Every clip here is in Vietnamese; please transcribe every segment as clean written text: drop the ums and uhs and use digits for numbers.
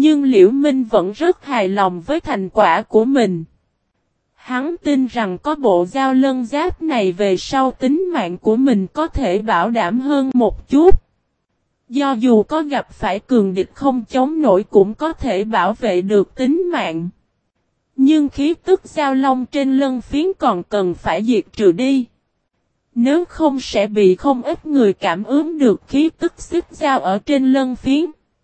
Nhưng Liễu Minh vẫn rất hài lòng với thành quả của mình. Hắn tin rằng có bộ dao lân giáp này về sau tính mạng của mình có thể bảo đảm hơn một chút. Do dù có gặp phải cường địch không chống nổi cũng có thể bảo vệ được tính mạng. Nhưng khí tức dao long trên lân phiến còn cần phải diệt trừ đi. Nếu không sẽ bị không ít người cảm ứng được khí tức xích dao ở trên lân phiến.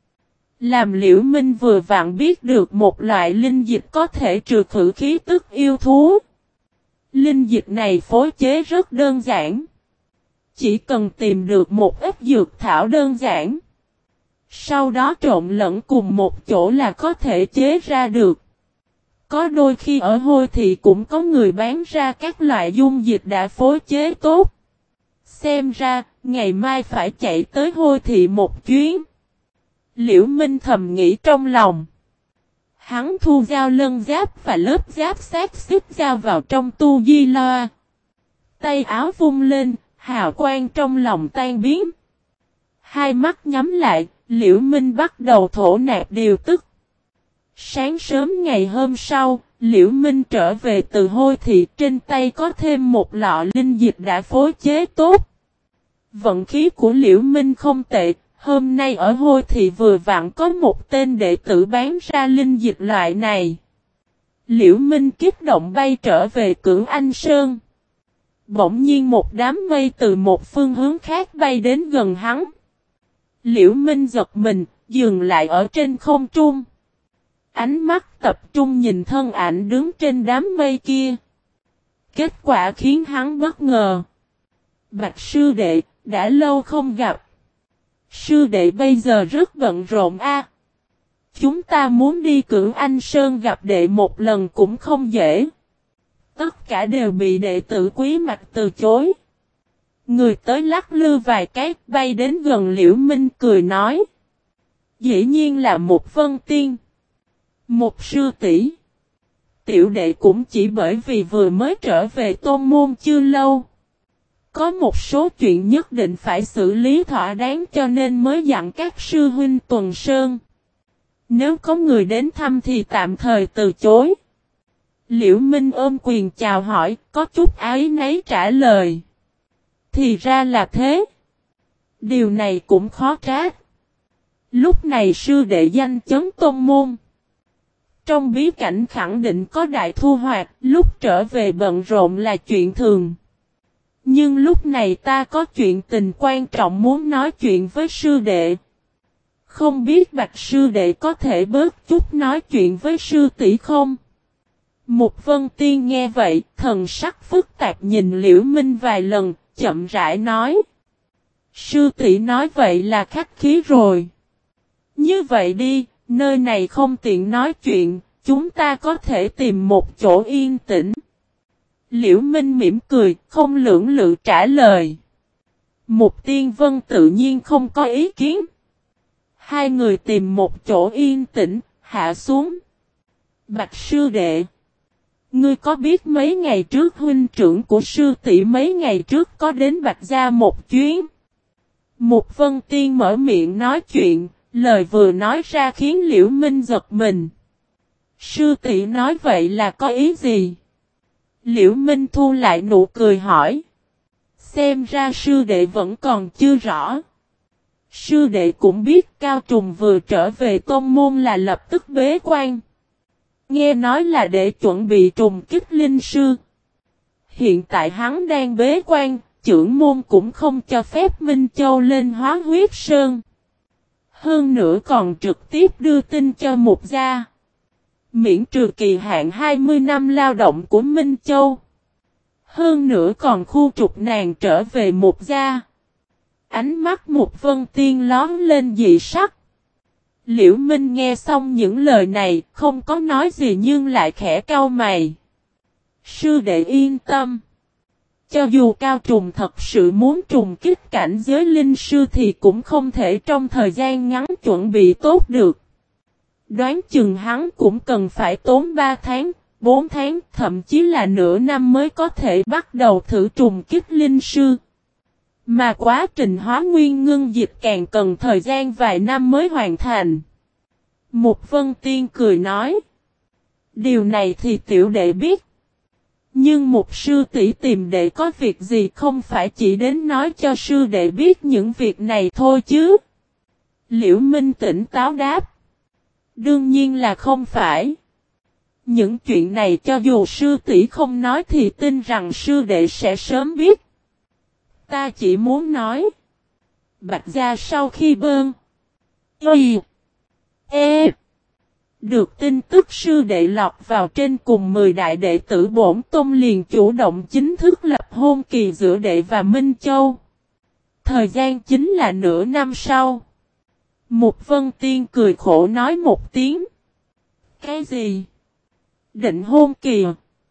Làm Liễu Minh vừa vặn biết được một loại linh dịch có thể trừ khử khí tức yêu thú. Linh dịch này phối chế rất đơn giản. Chỉ cần tìm được một ít dược thảo đơn giản. Sau đó trộn lẫn cùng một chỗ là có thể chế ra được. Có đôi khi ở Hôi Thị cũng có người bán ra các loại dung dịch đã phối chế tốt. Xem ra, ngày mai phải chạy tới Hôi Thị một chuyến. Liễu Minh thầm nghĩ trong lòng. Hắn thu dao lân giáp và lớp giáp sát xích dao vào trong tu di loa. Tay áo vung lên, hào quang trong lòng tan biến. Hai mắt nhắm lại, Liễu Minh bắt đầu thổ nạp điều tức. Sáng sớm ngày hôm sau, Liễu Minh trở về từ Hôi Thị, trên tay có thêm một lọ linh dịch đã phối chế tốt. Vận khí của Liễu Minh không tệ, hôm nay ở Hôi Thị vừa vặn có một tên đệ tử bán ra linh dịch loại này. Liễu Minh kích động bay trở về Cửu Anh Sơn. Bỗng nhiên một đám mây từ một phương hướng khác bay đến gần hắn. Liễu Minh giật mình, dừng lại ở trên không trung. Ánh mắt tập trung nhìn thân ảnh đứng trên đám mây kia. Kết quả khiến hắn bất ngờ. Bạch sư đệ, đã lâu không gặp. Sư đệ bây giờ rất bận rộn a. Chúng ta muốn đi Cửu Anh Sơn gặp đệ một lần cũng không dễ. Tất cả đều bị đệ tử Quý Mạch từ chối. Người tới lắc lư vài cái bay đến gần Liễu Minh cười nói. Dĩ nhiên là một Vân Tiên. Một sư tỷ. Tiểu đệ cũng chỉ bởi vì vừa mới trở về tôn môn chưa lâu. Có một số chuyện nhất định phải xử lý thỏa đáng cho nên mới dặn các sư huynh tuần sơn. Nếu có người đến thăm thì tạm thời từ chối. Liễu Minh ôm quyền chào hỏi, có chút áy náy trả lời. Thì ra là thế. Điều này cũng khó trách. Lúc này sư đệ danh chấn tôn môn. Trong bí cảnh khẳng định có đại thu hoạch, lúc trở về bận rộn là chuyện thường. Nhưng lúc này ta có chuyện tình quan trọng muốn nói chuyện với sư đệ. Không biết Bạch sư đệ có thể bớt chút nói chuyện với sư tỷ không? Một Vân Tiên nghe vậy, thần sắc phức tạp nhìn Liễu Minh vài lần, chậm rãi nói. Sư tỷ nói vậy là khách khí rồi. Như vậy đi, nơi này không tiện nói chuyện, chúng ta có thể tìm một chỗ yên tĩnh. Liễu Minh mỉm cười, không lưỡng lự trả lời. Một Tiên Vân tự nhiên không có ý kiến. Hai người tìm một chỗ yên tĩnh, hạ xuống. Bạch sư đệ. Ngươi có biết mấy ngày trước huynh trưởng của sư tỷ mấy ngày trước có đến Bạch Gia một chuyến? Một Vân Tiên mở miệng nói chuyện, lời vừa nói ra khiến Liễu Minh giật mình. Sư tỷ nói vậy là có ý gì? Liễu Minh thu lại nụ cười hỏi. Xem ra sư đệ vẫn còn chưa rõ. Sư đệ cũng biết Cao Trùng vừa trở về tôn môn là lập tức bế quan. Nghe nói là để chuẩn bị trùng kích linh sư. Hiện tại hắn đang bế quan, trưởng môn cũng không cho phép Minh Châu lên Hóa Huyết Sơn. Hơn nữa còn trực tiếp đưa tin cho Mục Gia. Miễn trừ kỳ hạn 20 năm lao động của Minh Châu. Hơn nữa còn khu trục nàng trở về Mục Gia. Ánh mắt Mục Vân Tiên lón lên dị sắc. Liễu Minh nghe xong những lời này, không có nói gì nhưng lại khẽ cau mày. Sư đệ yên tâm. Cho dù Cao Trùng thật sự muốn trùng kích cảnh giới linh sư thì cũng không thể trong thời gian ngắn chuẩn bị tốt được. Đoán chừng hắn cũng cần phải tốn 3 tháng, 4 tháng, thậm chí là nửa năm mới có thể bắt đầu thử trùng kích linh sư. Mà quá trình hóa nguyên ngưng dịch càng cần thời gian vài năm mới hoàn thành. Mục Vân Tiên cười nói. Điều này thì tiểu đệ biết. Nhưng một sư tỷ tìm đệ có việc gì không phải chỉ đến nói cho sư đệ biết những việc này thôi chứ. Liễu Minh tỉnh táo đáp. Đương nhiên là không phải. Những chuyện này cho dù sư tỷ không nói thì tin rằng sư đệ sẽ sớm biết. Ta chỉ muốn nói. Bạch gia sau khi bơn. Được tin tức sư đệ lọt vào trên cùng 10 đại đệ tử bổn tôn liền chủ động chính thức lập hôn kỳ giữa đệ và Minh Châu. Thời gian chính là nửa năm sau. Mục Vân Tiên cười khổ nói một tiếng. Cái gì? Định hôn kỳ.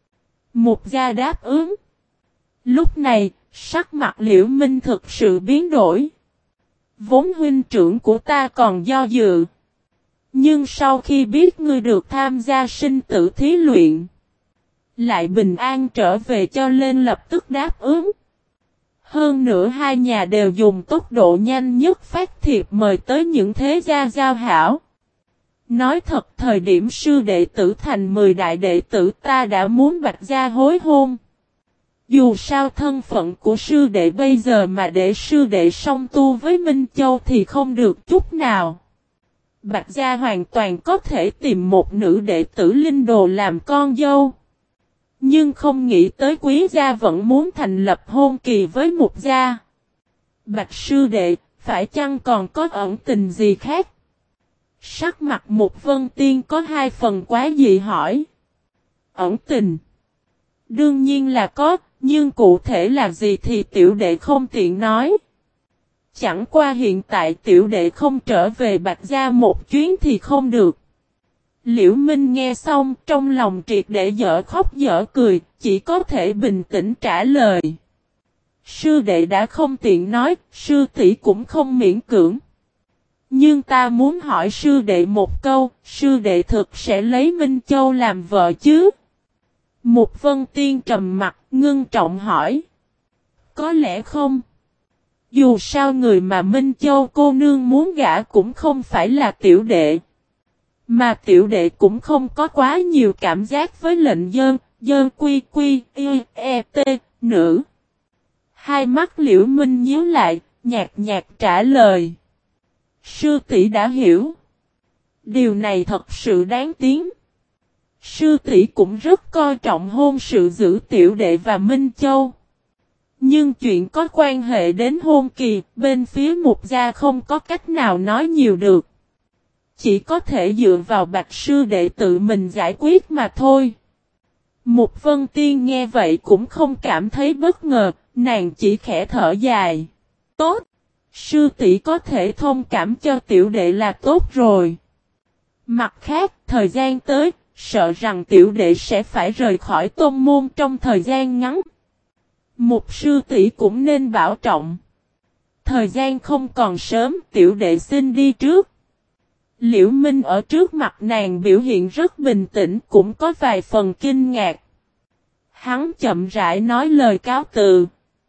Mục gia đáp ứng. Lúc này, sắc mặt Liễu Minh thực sự biến đổi. Vốn huynh trưởng của ta còn do dự. Nhưng sau khi biết ngươi được tham gia sinh tử thí luyện, lại bình an trở về cho nên lập tức đáp ứng. Hơn nữa hai nhà đều dùng tốc độ nhanh nhất phát thiệp mời tới những thế gia giao hảo. Nói thật thời điểm sư đệ tử thành 10 đại đệ tử ta đã muốn Bạch gia hối hôn. Dù sao thân phận của sư đệ bây giờ mà để sư đệ song tu với Minh Châu thì không được chút nào. Bạch gia hoàn toàn có thể tìm một nữ đệ tử linh đồ làm con dâu. Nhưng không nghĩ tới quý gia vẫn muốn thành lập hôn kỳ với Mục gia. Bạch sư đệ, phải chăng còn có ẩn tình gì khác? Sắc mặt Mục Vân Tiên có 2 phần quá dị hỏi. Ẩn tình? Đương nhiên là có, nhưng cụ thể là gì thì tiểu đệ không tiện nói. Chẳng qua hiện tại tiểu đệ không trở về Bạch gia một chuyến thì không được. Liễu Minh nghe xong trong lòng triệt để dở khóc dở cười, chỉ có thể bình tĩnh trả lời. Sư đệ đã không tiện nói, sư tỷ cũng không miễn cưỡng. Nhưng ta muốn hỏi sư đệ một câu, sư đệ thực sẽ lấy Minh Châu làm vợ chứ? Mục Vân Tiên trầm mặt, ngưng trọng hỏi. Có lẽ không. Dù sao người mà Minh Châu cô nương muốn gả cũng không phải là tiểu đệ. Mà tiểu đệ cũng không có quá nhiều cảm giác với lệnh dơn quy quy, t, nữ. Hai mắt Liễu Minh nhíu lại, nhạt nhạt trả lời. Sư tỷ đã hiểu. Điều này thật sự đáng tiếc. Sư tỷ cũng rất coi trọng hôn sự giữa tiểu đệ và Minh Châu. Nhưng chuyện có quan hệ đến hôn kỳ, bên phía Mục gia không có cách nào nói nhiều được. Chỉ có thể dựa vào Bạch sư đệ tự mình giải quyết mà thôi. Mục Vân Tiên nghe vậy cũng không cảm thấy bất ngờ, nàng chỉ khẽ thở dài. Tốt! Sư tỷ có thể thông cảm cho tiểu đệ là tốt rồi. Mặt khác, thời gian tới, sợ rằng tiểu đệ sẽ phải rời khỏi tôn môn trong thời gian ngắn. Mục sư tỷ cũng nên bảo trọng. Thời gian không còn sớm, tiểu đệ xin đi trước. Liễu Minh ở trước mặt nàng biểu hiện rất bình tĩnh, cũng có vài phần kinh ngạc. Hắn chậm rãi nói lời cáo từ.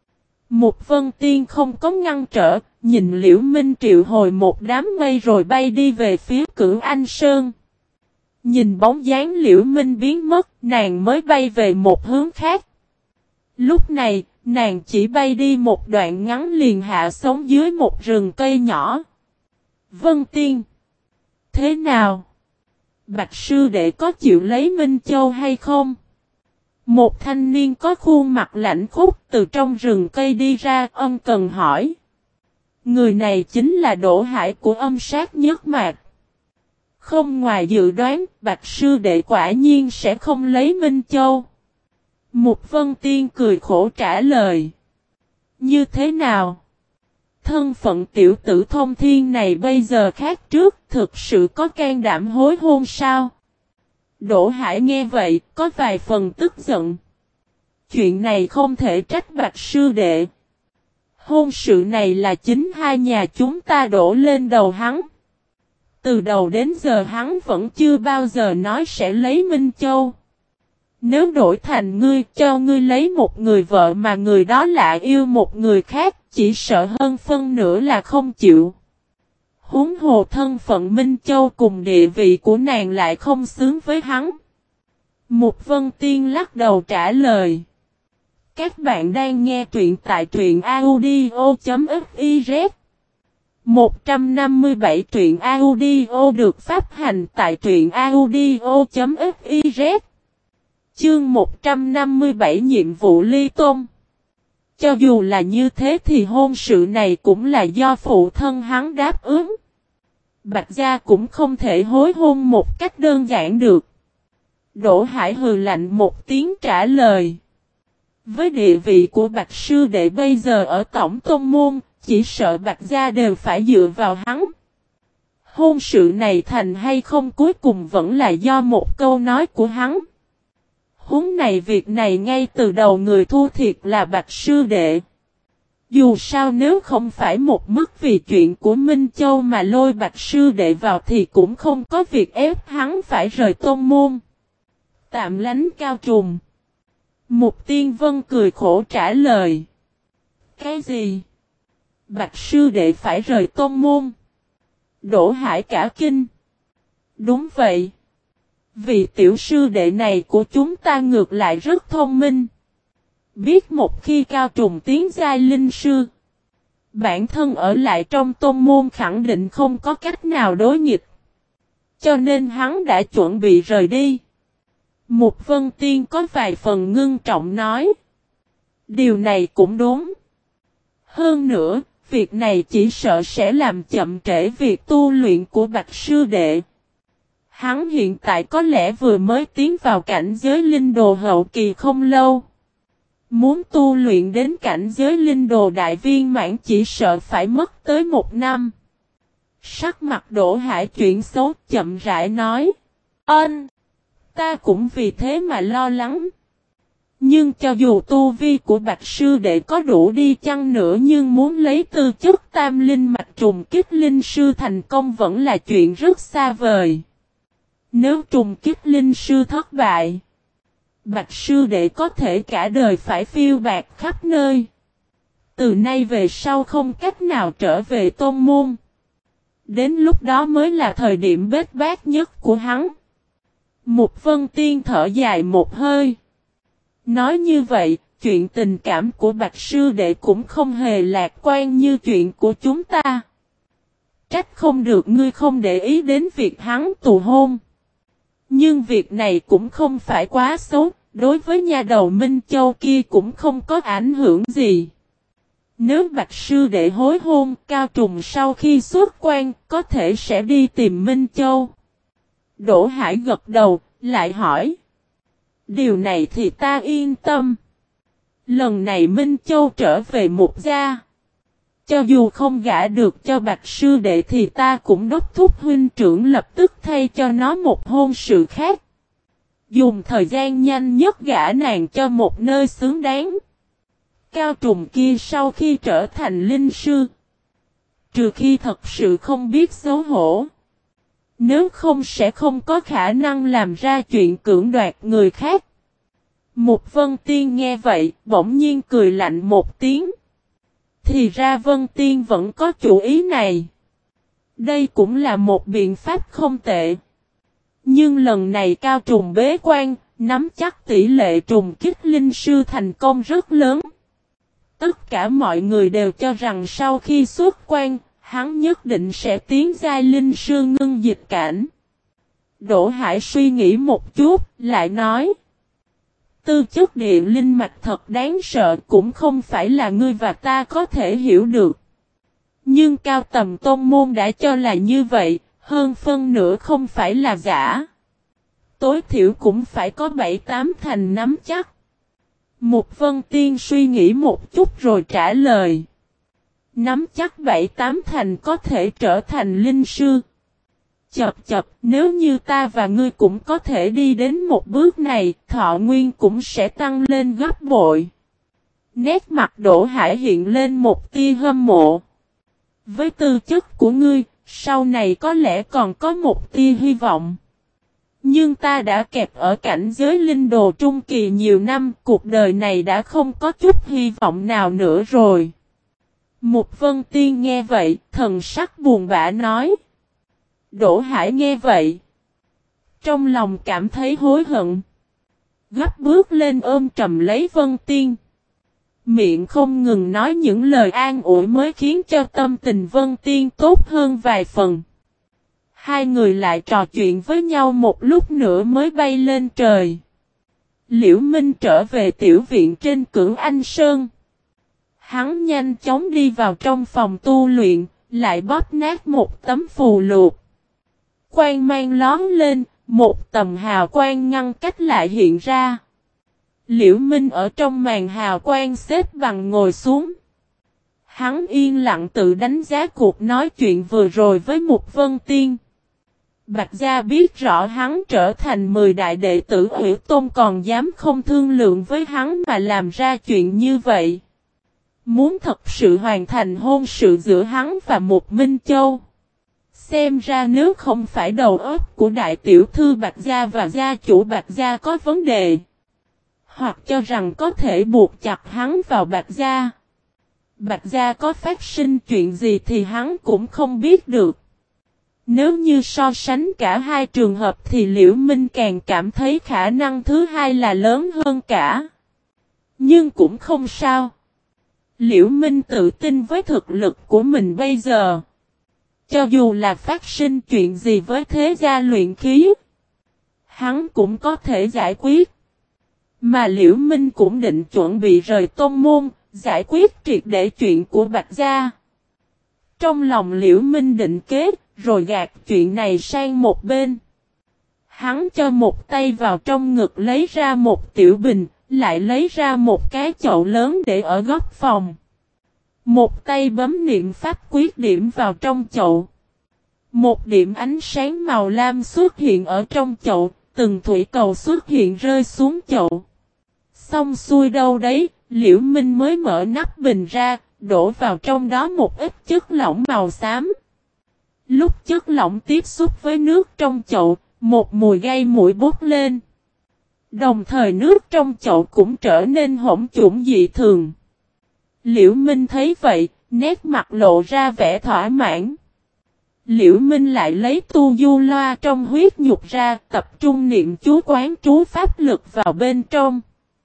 Mục Vân Tiên không có ngăn trở, nhìn Liễu Minh triệu hồi một đám mây rồi bay đi về phía Cửu Anh Sơn. Nhìn bóng dáng Liễu Minh biến mất, nàng mới bay về một hướng khác. Lúc này, nàng chỉ bay đi một đoạn ngắn liền hạ xuống dưới một rừng cây nhỏ. Vân Tiên. Thế nào? Bạch sư đệ có chịu lấy Minh Châu hay không? Một thanh niên có khuôn mặt lạnh khúc từ trong rừng cây đi ra ân cần hỏi. Người này chính là Đỗ Hải của Âm Sát Nhất Mạc. Không ngoài dự đoán, Bạch sư đệ quả nhiên sẽ không lấy Minh Châu. Mục Vân Tiên cười khổ trả lời. Như thế nào? Thân phận tiểu tử thông thiên này bây giờ khác trước, thực sự có can đảm hối hôn sao? Đỗ Hải nghe vậy, có vài phần tức giận. Chuyện này không thể trách Bạch sư đệ. Hôn sự này là chính hai nhà chúng ta đổ lên đầu hắn. Từ đầu đến giờ hắn vẫn chưa bao giờ nói sẽ lấy Minh Châu. Nếu đổi thành ngươi cho ngươi lấy một người vợ mà người đó lại yêu một người khác, chỉ sợ hơn phân nửa là không chịu. Huống hồ thân phận Minh Châu cùng địa vị của nàng lại không xứng với hắn. Mục Vân Tiên lắc đầu trả lời. Các bạn đang nghe truyện tại truyện audio.fiz 157 truyện audio được phát hành tại truyện audio.fiz Chương 157 nhiệm vụ ly tôn. Cho dù là như thế thì hôn sự này cũng là do phụ thân hắn đáp ứng. Bạch gia cũng không thể hối hôn một cách đơn giản được. Đỗ Hải hừ lạnh một tiếng trả lời. Với địa vị của Bạch sư đệ bây giờ ở tổng tôn môn, chỉ sợ Bạch gia đều phải dựa vào hắn. Hôn sự này thành hay không cuối cùng vẫn là do một câu nói của hắn. Huống này việc này ngay từ đầu người thua thiệt là Bạch sư đệ. Dù sao nếu không phải một mức vì chuyện của Minh Châu mà lôi Bạch sư đệ vào thì cũng không có việc ép hắn phải rời tôn môn. Tạm lánh Cao Trùng. Mục Tiên Vân cười khổ trả lời. Cái gì? Bạch sư đệ phải rời tôn môn. Đỗ Hải cả kinh. Đúng vậy. Vì tiểu sư đệ này của chúng ta ngược lại rất thông minh. Biết một khi Cao Trùng tiến giai linh sư, bản thân ở lại trong tôn môn khẳng định không có cách nào đối nghịch. Cho nên hắn đã chuẩn bị rời đi. Mục Vân Tiên có vài phần ngưng trọng nói. Điều này cũng đúng. Hơn nữa, việc này chỉ sợ sẽ làm chậm trễ việc tu luyện của Bạch sư đệ. Hắn hiện tại có lẽ vừa mới tiến vào cảnh giới linh đồ hậu kỳ không lâu. Muốn tu luyện đến cảnh giới linh đồ đại viên mãn chỉ sợ phải mất tới 1 năm. Sắc mặt Đỗ Hải chuyển xấu chậm rãi nói. Ta cũng vì thế mà lo lắng. Nhưng cho dù tu vi của Bạch sư đệ có đủ đi chăng nữa nhưng muốn lấy tư chất tam linh mạch trùng kích linh sư thành công vẫn là chuyện rất xa vời. Nếu trùng kích linh sư thất bại, Bạch sư đệ có thể cả đời phải phiêu bạt khắp nơi. Từ nay về sau không cách nào trở về tôn môn. Đến lúc đó mới là thời điểm bết bát nhất của hắn. Mục Vân Tiên thở dài một hơi. Nói như vậy, chuyện tình cảm của Bạch sư đệ cũng không hề lạc quan như chuyện của chúng ta. Trách không được ngươi không để ý đến việc hắn tù hôn. Nhưng việc này cũng không phải quá xấu, đối với nhà đầu Minh Châu kia cũng không có ảnh hưởng gì. Nếu Bạch sư đệ hối hôn, Cao Trùng sau khi xuất quan, có thể sẽ đi tìm Minh Châu. Đỗ Hải gật đầu, lại hỏi. Điều này thì ta yên tâm. Lần này Minh Châu trở về Mục gia. Cho dù không gả được cho Bạch sư đệ thì ta cũng đốc thúc huynh trưởng lập tức thay cho nó một hôn sự khác. Dùng thời gian nhanh nhất gả nàng cho một nơi xứng đáng. Cao Trùng kia sau khi trở thành linh sư, trừ khi thật sự không biết xấu hổ, nếu không sẽ không có khả năng làm ra chuyện cưỡng đoạt người khác. Mục Vân Tiên nghe vậy, bỗng nhiên cười lạnh một tiếng. Thì ra Vân Tiên vẫn có chủ ý này. Đây cũng là một biện pháp không tệ. Nhưng lần này Cao Trùng bế quan, nắm chắc tỷ lệ trùng kích linh sư thành công rất lớn. Tất cả mọi người đều cho rằng sau khi xuất quan, hắn nhất định sẽ tiến giai linh sư ngưng dịch cảnh. Đỗ Hải suy nghĩ một chút, lại nói. Tư chất địa linh mạch thật đáng sợ cũng không phải là ngươi và ta có thể hiểu được. Nhưng cao tầm tôn môn đã cho là như vậy, hơn phân nửa không phải là giả. Tối thiểu cũng phải có 7-8 thành nắm chắc. Mục Vân Tiên suy nghĩ một chút rồi trả lời. Nắm chắc 7-8 thành có thể trở thành linh sư. Chập, nếu như ta và ngươi cũng có thể đi đến một bước này, thọ nguyên cũng sẽ tăng lên gấp bội. Nét mặt Đỗ Hải hiện lên một tia hâm mộ. Với tư chất của ngươi, sau này có lẽ còn có một tia hy vọng. Nhưng ta đã kẹp ở cảnh giới linh đồ trung kỳ nhiều năm, cuộc đời này đã không có chút hy vọng nào nữa rồi. Mục Vân Tiên nghe vậy, thần sắc buồn bã nói. Đỗ Hải nghe vậy. Trong lòng cảm thấy hối hận. Gấp bước lên ôm trầm lấy Vân Tiên. Miệng không ngừng nói những lời an ủi mới khiến cho tâm tình Vân Tiên tốt hơn vài phần. Hai người lại trò chuyện với nhau một lúc nữa mới bay lên trời. Liễu Minh trở về tiểu viện trên Cưỡng Anh Sơn. Hắn nhanh chóng đi vào trong phòng tu luyện, lại bóp nát một tấm phù lục. Quang mang lóm lên, một tầm hào quang ngăn cách lại hiện ra. Liễu Minh ở trong màn hào quang xếp bằng ngồi xuống. Hắn yên lặng tự đánh giá cuộc nói chuyện vừa rồi với Mục Vân Tiên. Bạch Gia biết rõ hắn trở thành 10 đại đệ tử Hủy Tôn còn dám không thương lượng với hắn mà làm ra chuyện như vậy. Muốn thật sự hoàn thành hôn sự giữa hắn và Mục Minh Châu. Xem ra nếu không phải đầu óc của đại tiểu thư Bạch Gia và gia chủ Bạch Gia có vấn đề. Hoặc cho rằng có thể buộc chặt hắn vào Bạch Gia. Bạch Gia có phát sinh chuyện gì thì hắn cũng không biết được. Nếu như so sánh cả hai trường hợp thì Liễu Minh càng cảm thấy khả năng thứ hai là lớn hơn cả. Nhưng cũng không sao. Liễu Minh tự tin với thực lực của mình bây giờ. Cho dù là phát sinh chuyện gì với thế gia luyện khí, hắn cũng có thể giải quyết. Mà Liễu Minh cũng định chuẩn bị rời tôn môn, giải quyết triệt để chuyện của Bạch Gia. Trong lòng Liễu Minh định kết, rồi gạt chuyện này sang một bên. Hắn cho một tay vào trong ngực lấy ra một tiểu bình, lại lấy ra một cái chậu lớn để ở góc phòng. Một tay bấm niệm pháp quyết điểm vào trong chậu. Một điểm ánh sáng màu lam xuất hiện ở trong chậu, từng thủy cầu xuất hiện rơi xuống chậu. Xong xuôi đâu đấy, Liễu Minh mới mở nắp bình ra, đổ vào trong đó một ít chất lỏng màu xám. Lúc chất lỏng tiếp xúc với nước trong chậu, một mùi gây mũi bốc lên. Đồng thời nước trong chậu cũng trở nên hỗn trũng dị thường. Liễu Minh thấy vậy, nét mặt lộ ra vẻ thỏa mãn. Liễu Minh lại lấy tu du loa trong huyết nhục ra, tập trung niệm chú quán trú pháp lực vào bên trong.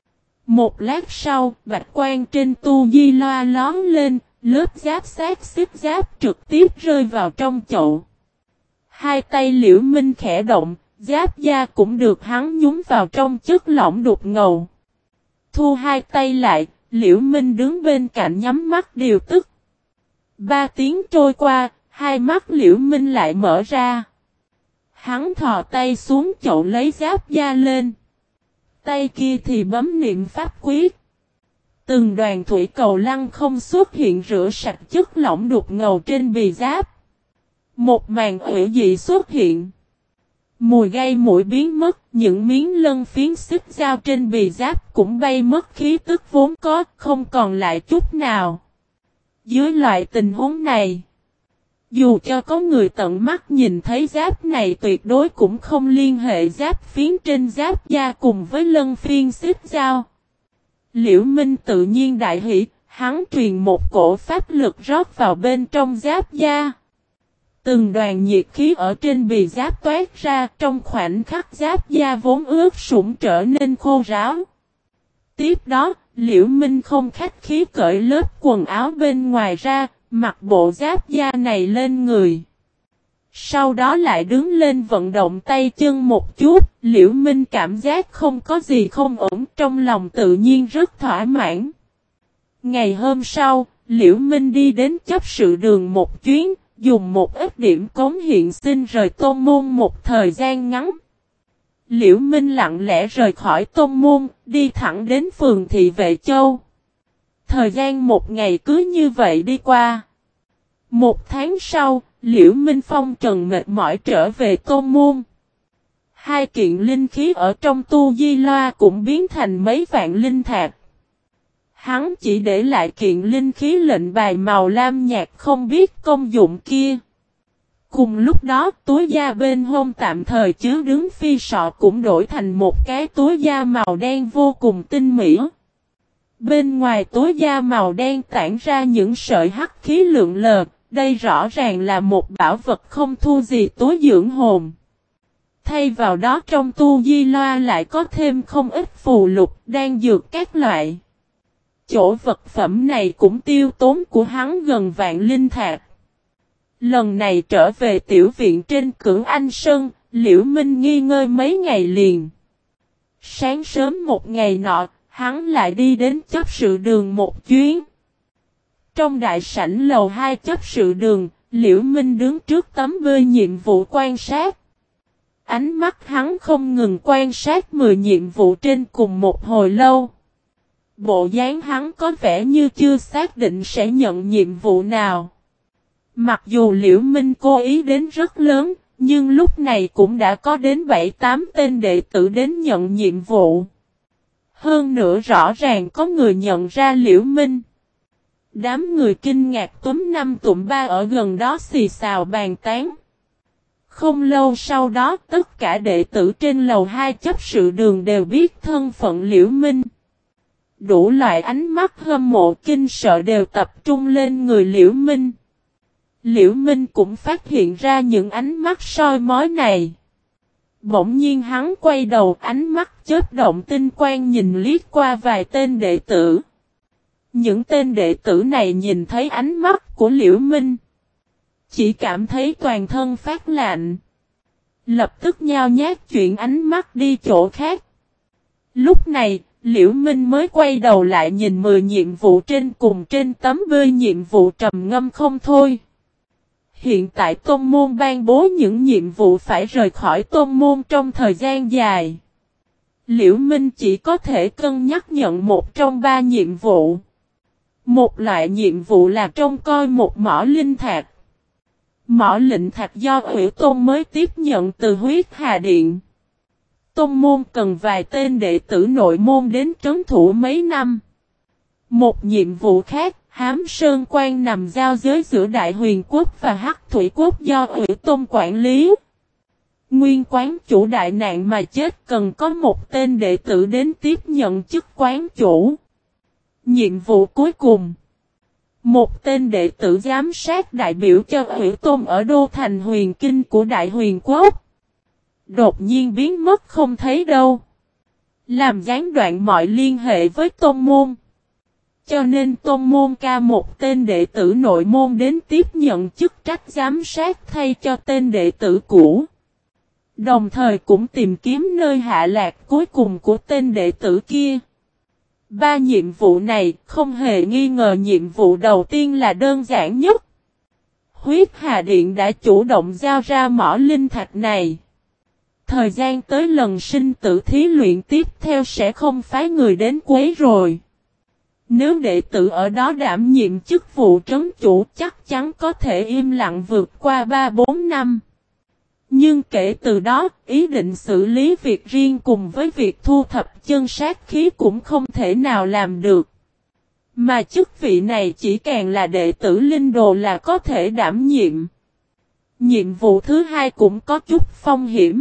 Một lát sau, bạch quang trên tu di loa lón lên, lớp giáp sát xếp giáp trực tiếp rơi vào trong chậu. Hai tay Liễu Minh khẽ động, giáp da cũng được hắn nhúng vào trong chất lỏng đục ngầu. Thu hai tay lại, Liễu Minh đứng bên cạnh nhắm mắt điều tức. 3 tiếng trôi qua, hai mắt Liễu Minh lại mở ra. Hắn thò tay xuống chậu lấy giáp da lên. Tay kia thì bấm niệm pháp quyết. Từng đoàn thủy cầu lăng không xuất hiện rửa sạch chất lỏng đục ngầu trên bì giáp. Một màn hủy dị xuất hiện. Mùi gây mũi biến mất, những miếng lân phiến xích dao trên bì giáp cũng bay mất khí tức vốn có, không còn lại chút nào. Dưới loại tình huống này, dù cho có người tận mắt nhìn thấy giáp này tuyệt đối cũng không liên hệ giáp phiến trên giáp da cùng với lân phiến xích dao. Liễu Minh tự nhiên đại hỷ, hắn truyền một cổ pháp lực rót vào bên trong giáp da. Từng đoàn nhiệt khí ở trên bì giáp toát ra, trong khoảnh khắc giáp da vốn ướt sũng trở nên khô ráo. Tiếp đó, Liễu Minh không khách khí cởi lớp quần áo bên ngoài ra, mặc bộ giáp da này lên người. Sau đó lại đứng lên vận động tay chân một chút, Liễu Minh cảm giác không có gì không ổn, trong lòng tự nhiên rất thỏa mãn. Ngày hôm sau, Liễu Minh đi đến chấp sự đường một chuyến, dùng một ít điểm cống hiện xin rời tôn môn một thời gian ngắn. Liễu Minh lặng lẽ rời khỏi tôn môn, đi thẳng đến phường thị Vệ Châu. Thời gian một ngày cứ như vậy đi qua. Một tháng sau, Liễu Minh phong trần mệt mỏi trở về tôn môn. Hai kiện linh khí ở trong tu di loa cũng biến thành mấy vạn linh thạch. Hắn chỉ để lại kiện linh khí lệnh bài màu lam nhạt không biết công dụng kia. Cùng lúc đó, túi da bên hông tạm thời chứa đứng phi sọ cũng đổi thành một cái túi da màu đen vô cùng tinh mỹ. Bên ngoài tối da màu đen tản ra những sợi hắc khí lượn lờ, đây rõ ràng là một bảo vật không thua gì tối dưỡng hồn. Thay vào đó trong tu di loa lại có thêm không ít phù lục, đan dược các loại. Chỗ vật phẩm này cũng tiêu tốn của hắn gần vạn linh thạch. Lần này trở về tiểu viện trên Cửu Anh Sơn, Liễu Minh nghi ngơi mấy ngày liền. Sáng sớm một ngày nọ, hắn lại đi đến chấp sự đường một chuyến. Trong đại sảnh lầu 2 chấp sự đường, Liễu Minh đứng trước tấm bia nhiệm vụ quan sát. Ánh mắt hắn không ngừng quan sát 10 nhiệm vụ trên cùng một hồi lâu. Bộ dáng hắn có vẻ như chưa xác định sẽ nhận nhiệm vụ nào. Mặc dù Liễu Minh cố ý đến rất lớn, nhưng lúc này cũng đã có đến 7-8 tên đệ tử đến nhận nhiệm vụ. Hơn nữa rõ ràng có người nhận ra Liễu Minh. Đám người kinh ngạc túm năm tụm ba ở gần đó xì xào bàn tán. Không lâu sau đó tất cả đệ tử trên lầu 2 chấp sự đường đều biết thân phận Liễu Minh. Đủ loại ánh mắt hâm mộ kinh sợ đều tập trung lên người Liễu Minh. Liễu Minh cũng phát hiện ra những ánh mắt soi mói này. Bỗng nhiên hắn quay đầu, ánh mắt chớp động tinh quang nhìn liếc qua vài tên đệ tử. Những tên đệ tử này nhìn thấy ánh mắt của Liễu Minh, chỉ cảm thấy toàn thân phát lạnh. Lập tức nhao nhác chuyển ánh mắt đi chỗ khác. Lúc này, Liễu Minh mới quay đầu lại nhìn 10 nhiệm vụ trên cùng trên tấm bia nhiệm vụ trầm ngâm không thôi. Hiện tại tôn môn ban bố những nhiệm vụ phải rời khỏi tôn môn trong thời gian dài. Liễu Minh chỉ có thể cân nhắc nhận một trong 3 nhiệm vụ. Một loại nhiệm vụ là trông coi một mỏ linh thạch. Mỏ linh thạch do Hủy Tôn mới tiếp nhận từ Huyết Hà Điện. Tôn môn cần vài tên đệ tử nội môn đến trấn thủ mấy năm. Một nhiệm vụ khác, Hám Sơn Quan nằm giao giới giữa Đại Huyền Quốc và Hắc Thủy Quốc do Hủy Tôn quản lý. Nguyên quán chủ đại nạn mà chết cần có một tên đệ tử đến tiếp nhận chức quán chủ. Nhiệm vụ cuối cùng, một tên đệ tử giám sát đại biểu cho Hủy Tôn ở đô thành Huyền Kinh của Đại Huyền Quốc. Đột nhiên biến mất không thấy đâu. Làm gián đoạn mọi liên hệ với tôn môn. Cho nên tôn môn ca một tên đệ tử nội môn đến tiếp nhận chức trách giám sát thay cho tên đệ tử cũ. Đồng thời cũng tìm kiếm nơi hạ lạc cuối cùng của tên đệ tử kia. 3 nhiệm vụ này không hề nghi ngờ nhiệm vụ đầu tiên là đơn giản nhất. Huyết Hà Điện đã chủ động giao ra mỏ linh thạch này. Thời gian tới lần sinh tử thí luyện tiếp theo sẽ không phái người đến quấy rồi. Nếu đệ tử ở đó đảm nhiệm chức vụ trấn chủ chắc chắn có thể im lặng vượt qua 3-4 năm. Nhưng kể từ đó, ý định xử lý việc riêng cùng với việc thu thập chân sát khí cũng không thể nào làm được. Mà chức vị này chỉ càng là đệ tử linh đồ là có thể đảm nhiệm. Nhiệm vụ thứ hai cũng có chút phong hiểm.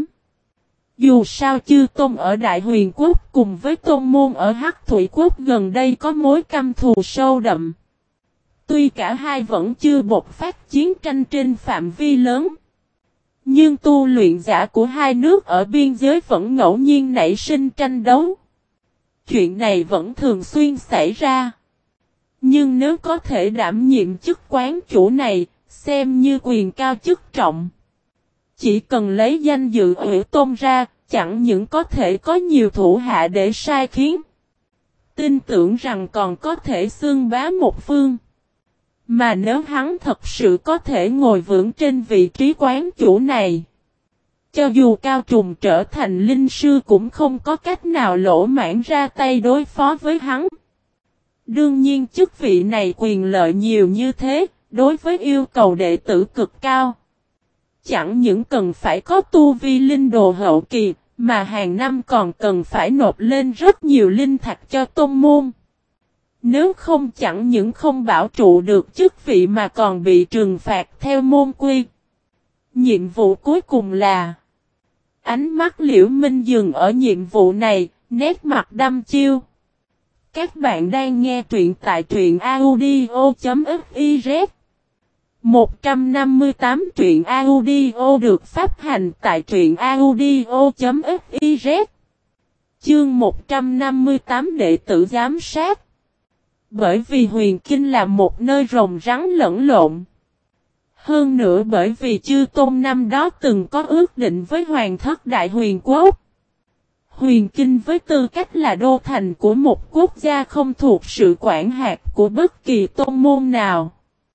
Dù sao chư tôn ở Đại Huyền Quốc cùng với tôn môn ở Hắc Thủy Quốc gần đây có mối căm thù sâu đậm. Tuy cả hai vẫn chưa bộc phát chiến tranh trên phạm vi lớn. Nhưng tu luyện giả của hai nước ở biên giới vẫn ngẫu nhiên nảy sinh tranh đấu. Chuyện này vẫn thường xuyên xảy ra. Nhưng nếu có thể đảm nhiệm chức quán chủ này, xem như quyền cao chức trọng. Chỉ cần lấy danh dự Hủy Tôn ra, chẳng những có thể có nhiều thủ hạ để sai khiến. Tin tưởng rằng còn có thể xưng bá một phương. Mà nếu hắn thật sự có thể ngồi vững trên vị trí quán chủ này, cho dù Cao Trùng trở thành linh sư cũng không có cách nào lỗ mãn ra tay đối phó với hắn. Đương nhiên chức vị này quyền lợi nhiều như thế, đối với yêu cầu đệ tử cực cao. Chẳng những cần phải có tu vi linh đồ hậu kỳ, mà hàng năm còn cần phải nộp lên rất nhiều linh thạch cho tôn môn. Nếu không chẳng những không bảo trụ được chức vị mà còn bị trừng phạt theo môn quy. Nhiệm vụ cuối cùng là ánh mắt Liễu Minh dừng ở nhiệm vụ này, nét mặt đăm chiêu. Các bạn đang nghe truyện tại truyện audio.fiz 158 truyện audio được phát hành tại truyện audio.fiz Chương 158 đệ tử giám sát. Bởi vì Huyền Kinh là một nơi rồng rắn lẫn lộn. Hơn nữa bởi vì Chư Tôn năm đó từng có ước định với Hoàng thất Đại Huyền Quốc. Huyền Kinh với tư cách là đô thành của một quốc gia không thuộc sự quản hạt của bất kỳ tôn môn nào.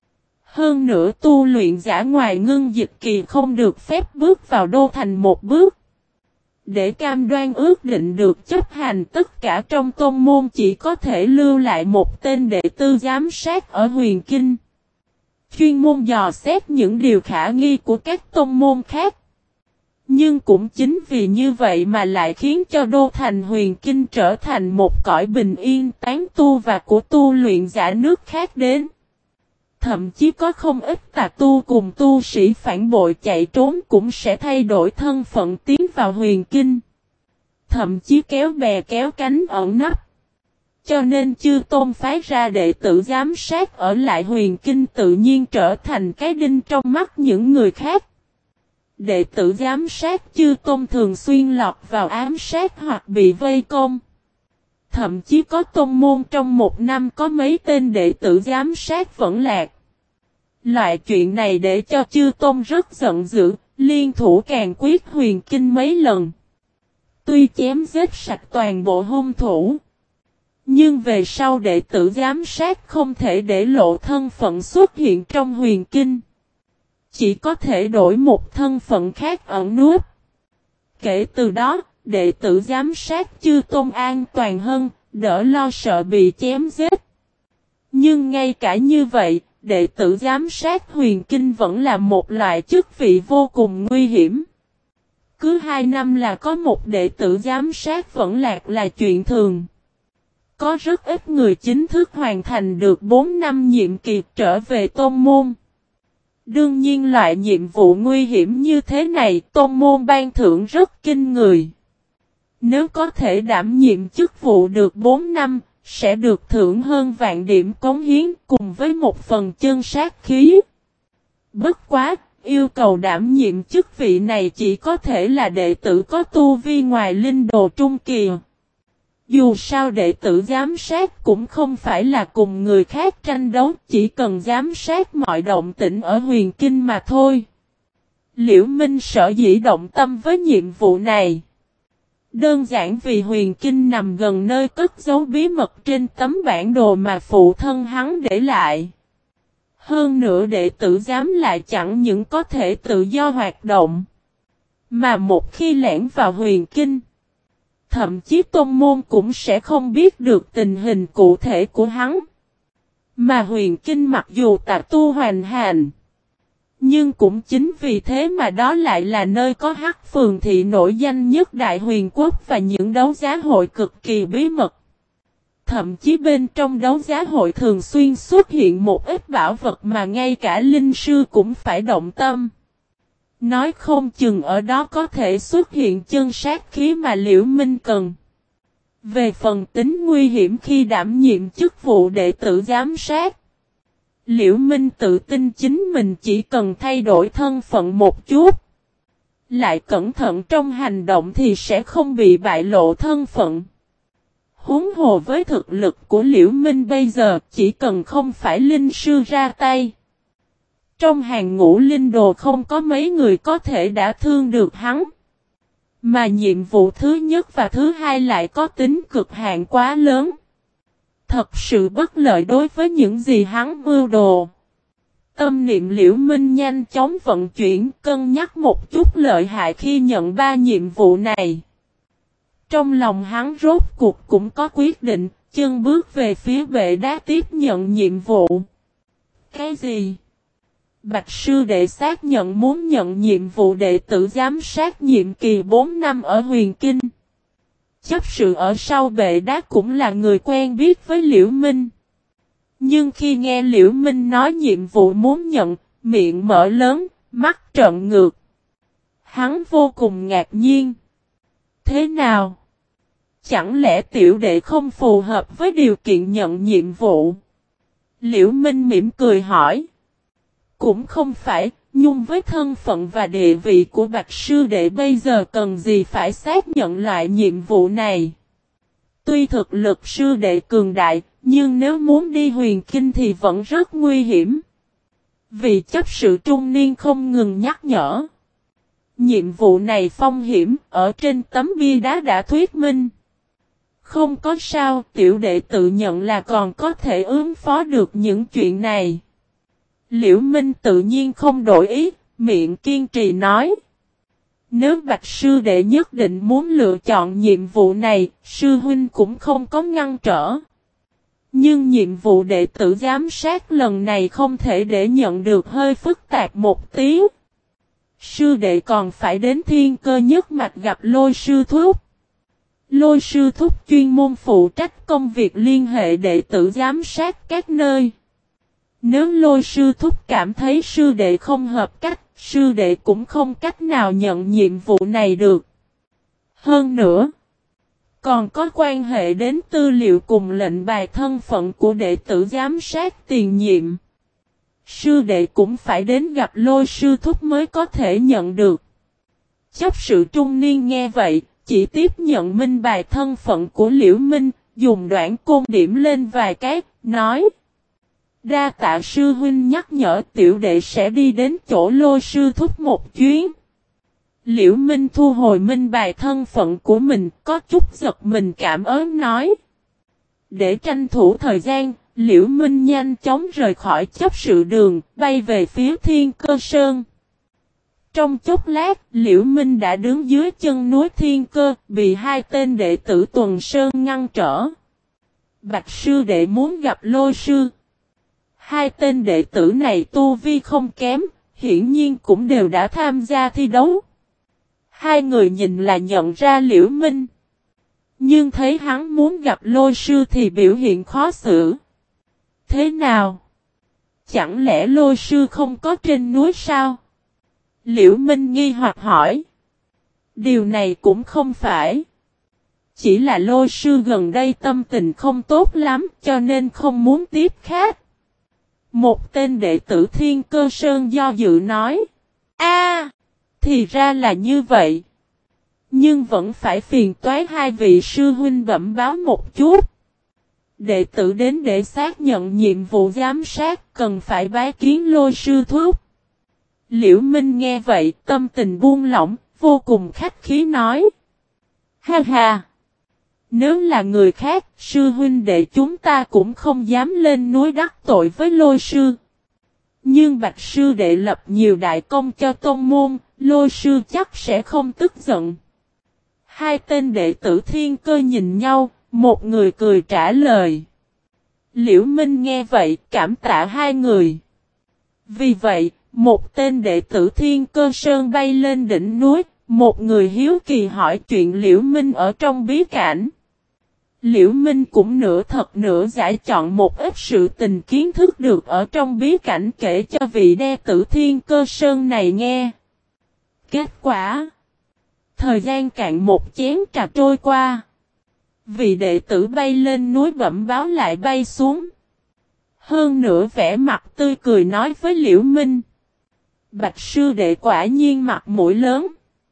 Hơn nữa tu luyện giả ngoài Ngưng Dịch Kỳ không được phép bước vào đô thành một bước. Để cam đoan ước định được chấp hành tất cả trong tôn môn chỉ có thể lưu lại một tên đệ tử giám sát ở Huyền Kinh. Chuyên môn dò xét những điều khả nghi của các tôn môn khác. Nhưng cũng chính vì như vậy mà lại khiến cho đô thành Huyền Kinh trở thành một cõi bình yên tán tu và của tu luyện giả nước khác đến. Thậm chí có không ít tà tu cùng tu sĩ phản bội chạy trốn cũng sẽ thay đổi thân phận tiến vào Huyền Kinh. Thậm chí kéo bè kéo cánh ẩn nấp. Cho nên Chư Tôn phái ra đệ tử giám sát ở lại Huyền Kinh tự nhiên trở thành cái đinh trong mắt những người khác. Đệ tử giám sát Chư Tôn thường xuyên lọt vào ám sát hoặc bị vây công. Thậm chí có tôn môn trong một năm có mấy tên đệ tử giám sát vẫn lạc. Loại chuyện này để cho Chư Tôn rất giận dữ, liên thủ càng quyết Huyền Kinh mấy lần. Tuy chém giết sạch toàn bộ hung thủ. Nhưng về sau đệ tử giám sát không thể để lộ thân phận xuất hiện trong Huyền Kinh. Chỉ có thể đổi một thân phận khác ẩn núp. Kể từ đó, đệ tử giám sát Chư Tôn an toàn hơn, đỡ lo sợ bị chém giết. Nhưng ngay cả như vậy, đệ tử giám sát Huyền Kinh vẫn là một loại chức vị vô cùng nguy hiểm. Cứ 2 năm là có một đệ tử giám sát vẫn lạc là chuyện thường. Có rất ít người chính thức hoàn thành được 4 năm nhiệm kỳ trở về tôn môn. Đương nhiên loại nhiệm vụ nguy hiểm như thế này tôn môn ban thưởng rất kinh người. Nếu có thể đảm nhiệm chức vụ được 4 năm, sẽ được thưởng hơn vạn điểm cống hiến cùng với một phần chân sát khí. Bất quá, yêu cầu đảm nhiệm chức vị này chỉ có thể là đệ tử có tu vi ngoài linh đồ trung kỳ. Dù sao đệ tử giám sát cũng không phải là cùng người khác tranh đấu, chỉ cần giám sát mọi động tĩnh ở Huyền Kinh mà thôi. Liễu Minh sở dĩ động tâm với nhiệm vụ này. Đơn giản vì Huyền Kinh nằm gần nơi cất giấu bí mật trên tấm bản đồ mà phụ thân hắn để lại. Hơn nữa đệ tử giám lại chẳng những có thể tự do hoạt động. Mà một khi lẻn vào Huyền Kinh, thậm chí tôn môn cũng sẽ không biết được tình hình cụ thể của hắn. Mà Huyền Kinh mặc dù tà tu hoành hành, nhưng cũng chính vì thế mà đó lại là nơi có Hắc Phường thị nổi danh nhất Đại Huyền Quốc và những đấu giá hội cực kỳ bí mật. Thậm chí bên trong đấu giá hội thường xuyên xuất hiện một ít bảo vật mà ngay cả linh sư cũng phải động tâm. Nói không chừng ở đó có thể xuất hiện chân sát khí mà Liễu Minh cần. Về phần tính nguy hiểm khi đảm nhiệm chức vụ đệ tử giám sát, Liễu Minh tự tin chính mình chỉ cần thay đổi thân phận một chút. Lại cẩn thận trong hành động thì sẽ không bị bại lộ thân phận. Huống hồ với thực lực của Liễu Minh bây giờ chỉ cần không phải linh sư ra tay. Trong hàng ngũ linh đồ không có mấy người có thể đã thương được hắn. Mà nhiệm vụ thứ nhất và thứ hai lại có tính cực hạn quá lớn. Thật sự bất lợi đối với những gì hắn mưu đồ. Tâm niệm Liễu Minh nhanh chóng vận chuyển cân nhắc một chút lợi hại khi nhận 3 nhiệm vụ này. Trong lòng hắn rốt cuộc cũng có quyết định, chân bước về phía bệ đá tiếp nhận nhiệm vụ. Cái gì? Bạch sư đệ xác nhận muốn nhận nhiệm vụ đệ tử giám sát nhiệm kỳ 4 năm ở Huyền Kinh. Chấp sự ở sau bệ đá cũng là người quen biết với Liễu Minh. Nhưng khi nghe Liễu Minh nói nhiệm vụ muốn nhận, miệng mở lớn, mắt trợn ngược. Hắn vô cùng ngạc nhiên. Thế nào? Chẳng lẽ tiểu đệ không phù hợp với điều kiện nhận nhiệm vụ? Liễu Minh mỉm cười hỏi. Cũng không phải, nhưng với thân phận và địa vị của Bạch sư đệ bây giờ cần gì phải xác nhận loại nhiệm vụ này. Tuy thực lực sư đệ cường đại, nhưng nếu muốn đi huyền kinh thì vẫn rất nguy hiểm. Vì chấp sự trung niên không ngừng nhắc nhở. Nhiệm vụ này phong hiểm, ở trên tấm bia đá đã thuyết minh. Không có sao, tiểu đệ tự nhận là còn có thể ứng phó được những chuyện này. Liễu Minh tự nhiên không đổi ý, miệng kiên trì nói. Nếu Bạch sư đệ nhất định muốn lựa chọn nhiệm vụ này, sư huynh cũng không có ngăn trở. Nhưng nhiệm vụ đệ tử giám sát lần này không thể để nhận được hơi phức tạp một tí. Sư đệ còn phải đến Thiên Cơ nhất mạch gặp Lôi sư thúc. Lôi sư thúc chuyên môn phụ trách công việc liên hệ đệ tử giám sát các nơi. Nếu Lôi sư thúc cảm thấy sư đệ không hợp cách, sư đệ cũng không cách nào nhận nhiệm vụ này được. Hơn nữa, còn có quan hệ đến tư liệu cùng lệnh bài thân phận của đệ tử giám sát tiền nhiệm. Sư đệ cũng phải đến gặp Lôi sư thúc mới có thể nhận được. Chấp sự trung niên nghe vậy, chỉ tiếp nhận minh bài thân phận của Liễu Minh, dùng đoạn côn điểm lên vài cái, nói. Đa tạ sư huynh nhắc nhở tiểu đệ sẽ đi đến chỗ Lôi sư thúc một chuyến. Liễu Minh thu hồi minh bài thân phận của mình, có chút giật mình cảm ơn nói. Để tranh thủ thời gian, Liễu Minh nhanh chóng rời khỏi chấp sự đường, bay về phía Thiên Cơ Sơn. Trong chốc lát, Liễu Minh đã đứng dưới chân núi Thiên Cơ, bị hai tên đệ tử Tuần Sơn ngăn trở. Bạch sư đệ muốn gặp Lôi sư. Hai tên đệ tử này tu vi không kém, hiển nhiên cũng đều đã tham gia thi đấu. Hai người nhìn là nhận ra Liễu Minh. Nhưng thấy hắn muốn gặp Lôi sư thì biểu hiện khó xử. Thế nào? Chẳng lẽ Lôi sư không có trên núi sao? Liễu Minh nghi hoặc hỏi. Điều này cũng không phải. Chỉ là Lôi sư gần đây tâm tình không tốt lắm cho nên không muốn tiếp khách. Một tên đệ tử Thiên Cơ Sơn do dự nói. Thì ra là như vậy. Nhưng vẫn phải phiền toái hai vị sư huynh bẩm báo một chút. Đệ tử đến để xác nhận nhiệm vụ giám sát cần phải bái kiến Lôi sư thúc. Liễu Minh nghe vậy tâm tình buông lỏng, vô cùng khách khí nói. Ha ha! Nếu là người khác, sư huynh đệ chúng ta cũng không dám lên núi đắc tội với Lôi sư. Nhưng Bạch sư đệ lập nhiều đại công cho tôn môn, Lôi sư chắc sẽ không tức giận. Hai tên đệ tử Thiên Cơ nhìn nhau, một người cười trả lời. Liễu Minh nghe vậy, cảm tạ hai người. Vì vậy, một tên đệ tử Thiên Cơ Sơn bay lên đỉnh núi, một người hiếu kỳ hỏi chuyện Liễu Minh ở trong bí cảnh. Liễu Minh cũng nửa thật nửa giả chọn một ít sự tình kiến thức được ở trong bí cảnh kể cho vị đệ tử Thiên Cơ Sơn này nghe. Kết quả, thời gian cạn một chén trà trôi qua. Vị đệ tử bay lên núi bẩm báo lại bay xuống. Hơn nữa vẻ mặt tươi cười nói với Liễu Minh. Bạch sư đệ quả nhiên mặt mũi lớn.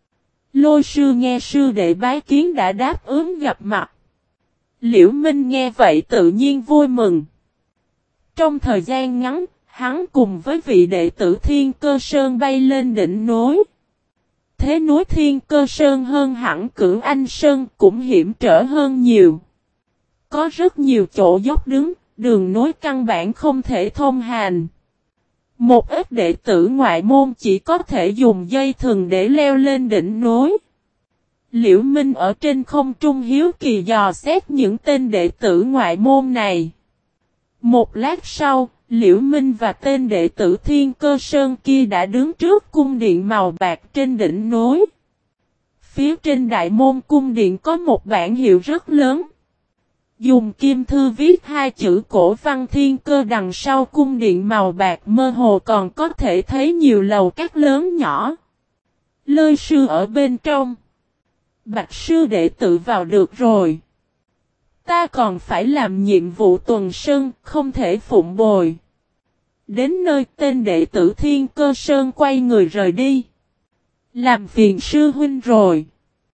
Lôi sư nghe sư đệ bái kiến đã đáp ứng gặp mặt. Liễu Minh nghe vậy tự nhiên vui mừng. Trong thời gian ngắn, hắn cùng với vị đệ tử Thiên Cơ Sơn bay lên đỉnh núi. Thế núi Thiên Cơ Sơn hơn hẳn Cửu Anh Sơn cũng hiểm trở hơn nhiều. Có rất nhiều chỗ dốc đứng, đường núi căn bản không thể thông hành. Một ít đệ tử ngoại môn chỉ có thể dùng dây thừng để leo lên đỉnh núi. Liễu Minh ở trên không trung hiếu kỳ dò xét những tên đệ tử ngoại môn này. Một lát sau, Liễu Minh và tên đệ tử Thiên Cơ Sơn kia đã đứng trước cung điện màu bạc trên đỉnh núi. Phía trên đại môn cung điện có một bảng hiệu rất lớn. Dùng kim thư viết hai chữ cổ văn Thiên Cơ, đằng sau cung điện màu bạc mơ hồ còn có thể thấy nhiều lầu các lớn nhỏ. Lôi sư ở bên trong. Bạch sư đệ tự vào được rồi. Ta còn phải làm nhiệm vụ tuần sơn, không thể phụng bồi. Đến nơi tên đệ tử Thiên Cơ Sơn quay người rời đi. Làm phiền sư huynh rồi.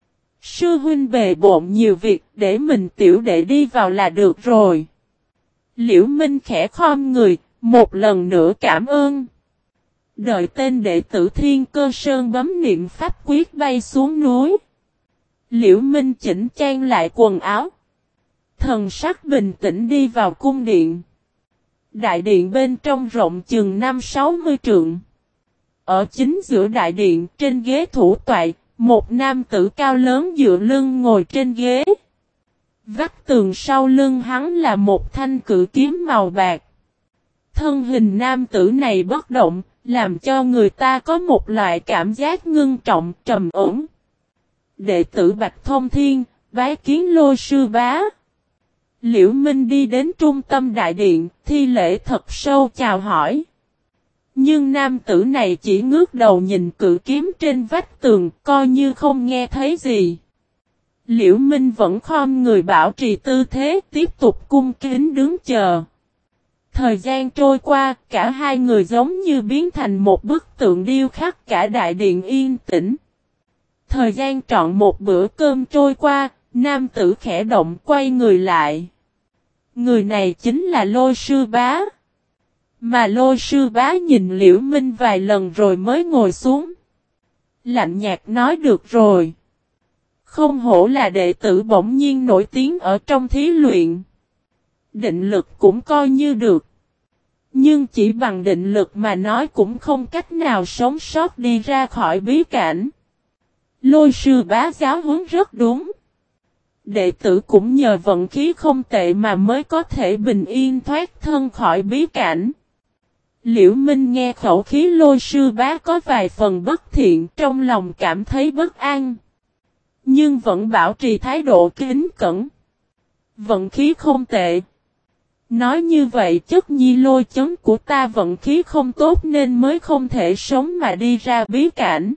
Sư huynh bề bộn nhiều việc, để mình tiểu đệ đi vào là được rồi. Liễu Minh khẽ khom người, một lần nữa cảm ơn. Đợi tên đệ tử Thiên Cơ Sơn bấm niệm pháp quyết bay xuống núi. Liễu Minh chỉnh trang lại quần áo. Thần sắc bình tĩnh đi vào cung điện. Đại điện bên trong rộng chừng 5-60 trượng. Ở chính giữa đại điện trên ghế thủ tọa, một nam tử cao lớn dựa lưng ngồi trên ghế. Vách tường sau lưng hắn là một thanh cự kiếm màu bạc. Thân hình nam tử này bất động, làm cho người ta có một loại cảm giác ngưng trọng, trầm ổn. Đệ tử Bạch Thông Thiên, bái kiến Lôi sư bá. Liễu Minh đi đến trung tâm đại điện, thi lễ thật sâu chào hỏi. Nhưng nam tử này chỉ ngước đầu nhìn cự kiếm trên vách tường, coi như không nghe thấy gì. Liễu Minh vẫn khom người bảo trì tư thế, tiếp tục cung kính đứng chờ. Thời gian trôi qua, cả hai người giống như biến thành một bức tượng điêu khắc, cả đại điện yên tĩnh. Thời gian trọn một bữa cơm trôi qua, nam tử khẽ động quay người lại. Người này chính là Lôi sư bá. Mà Lôi sư bá nhìn Liễu Minh vài lần rồi mới ngồi xuống. Lạnh nhạt nói được rồi. Không hổ là đệ tử bỗng nhiên nổi tiếng ở trong thí luyện. Định lực cũng coi như được. Nhưng chỉ bằng định lực mà nói cũng không cách nào sống sót đi ra khỏi bí cảnh. Lôi sư bá giáo huấn rất đúng. Đệ tử cũng nhờ vận khí không tệ mà mới có thể bình yên thoát thân khỏi bí cảnh. Liễu Minh nghe khẩu khí Lôi sư bá có vài phần bất thiện, trong lòng cảm thấy bất an. Nhưng vẫn bảo trì thái độ kính cẩn. Vận khí không tệ. Nói như vậy chất nhi Lôi chấn của ta vận khí không tốt nên mới không thể sống mà đi ra bí cảnh.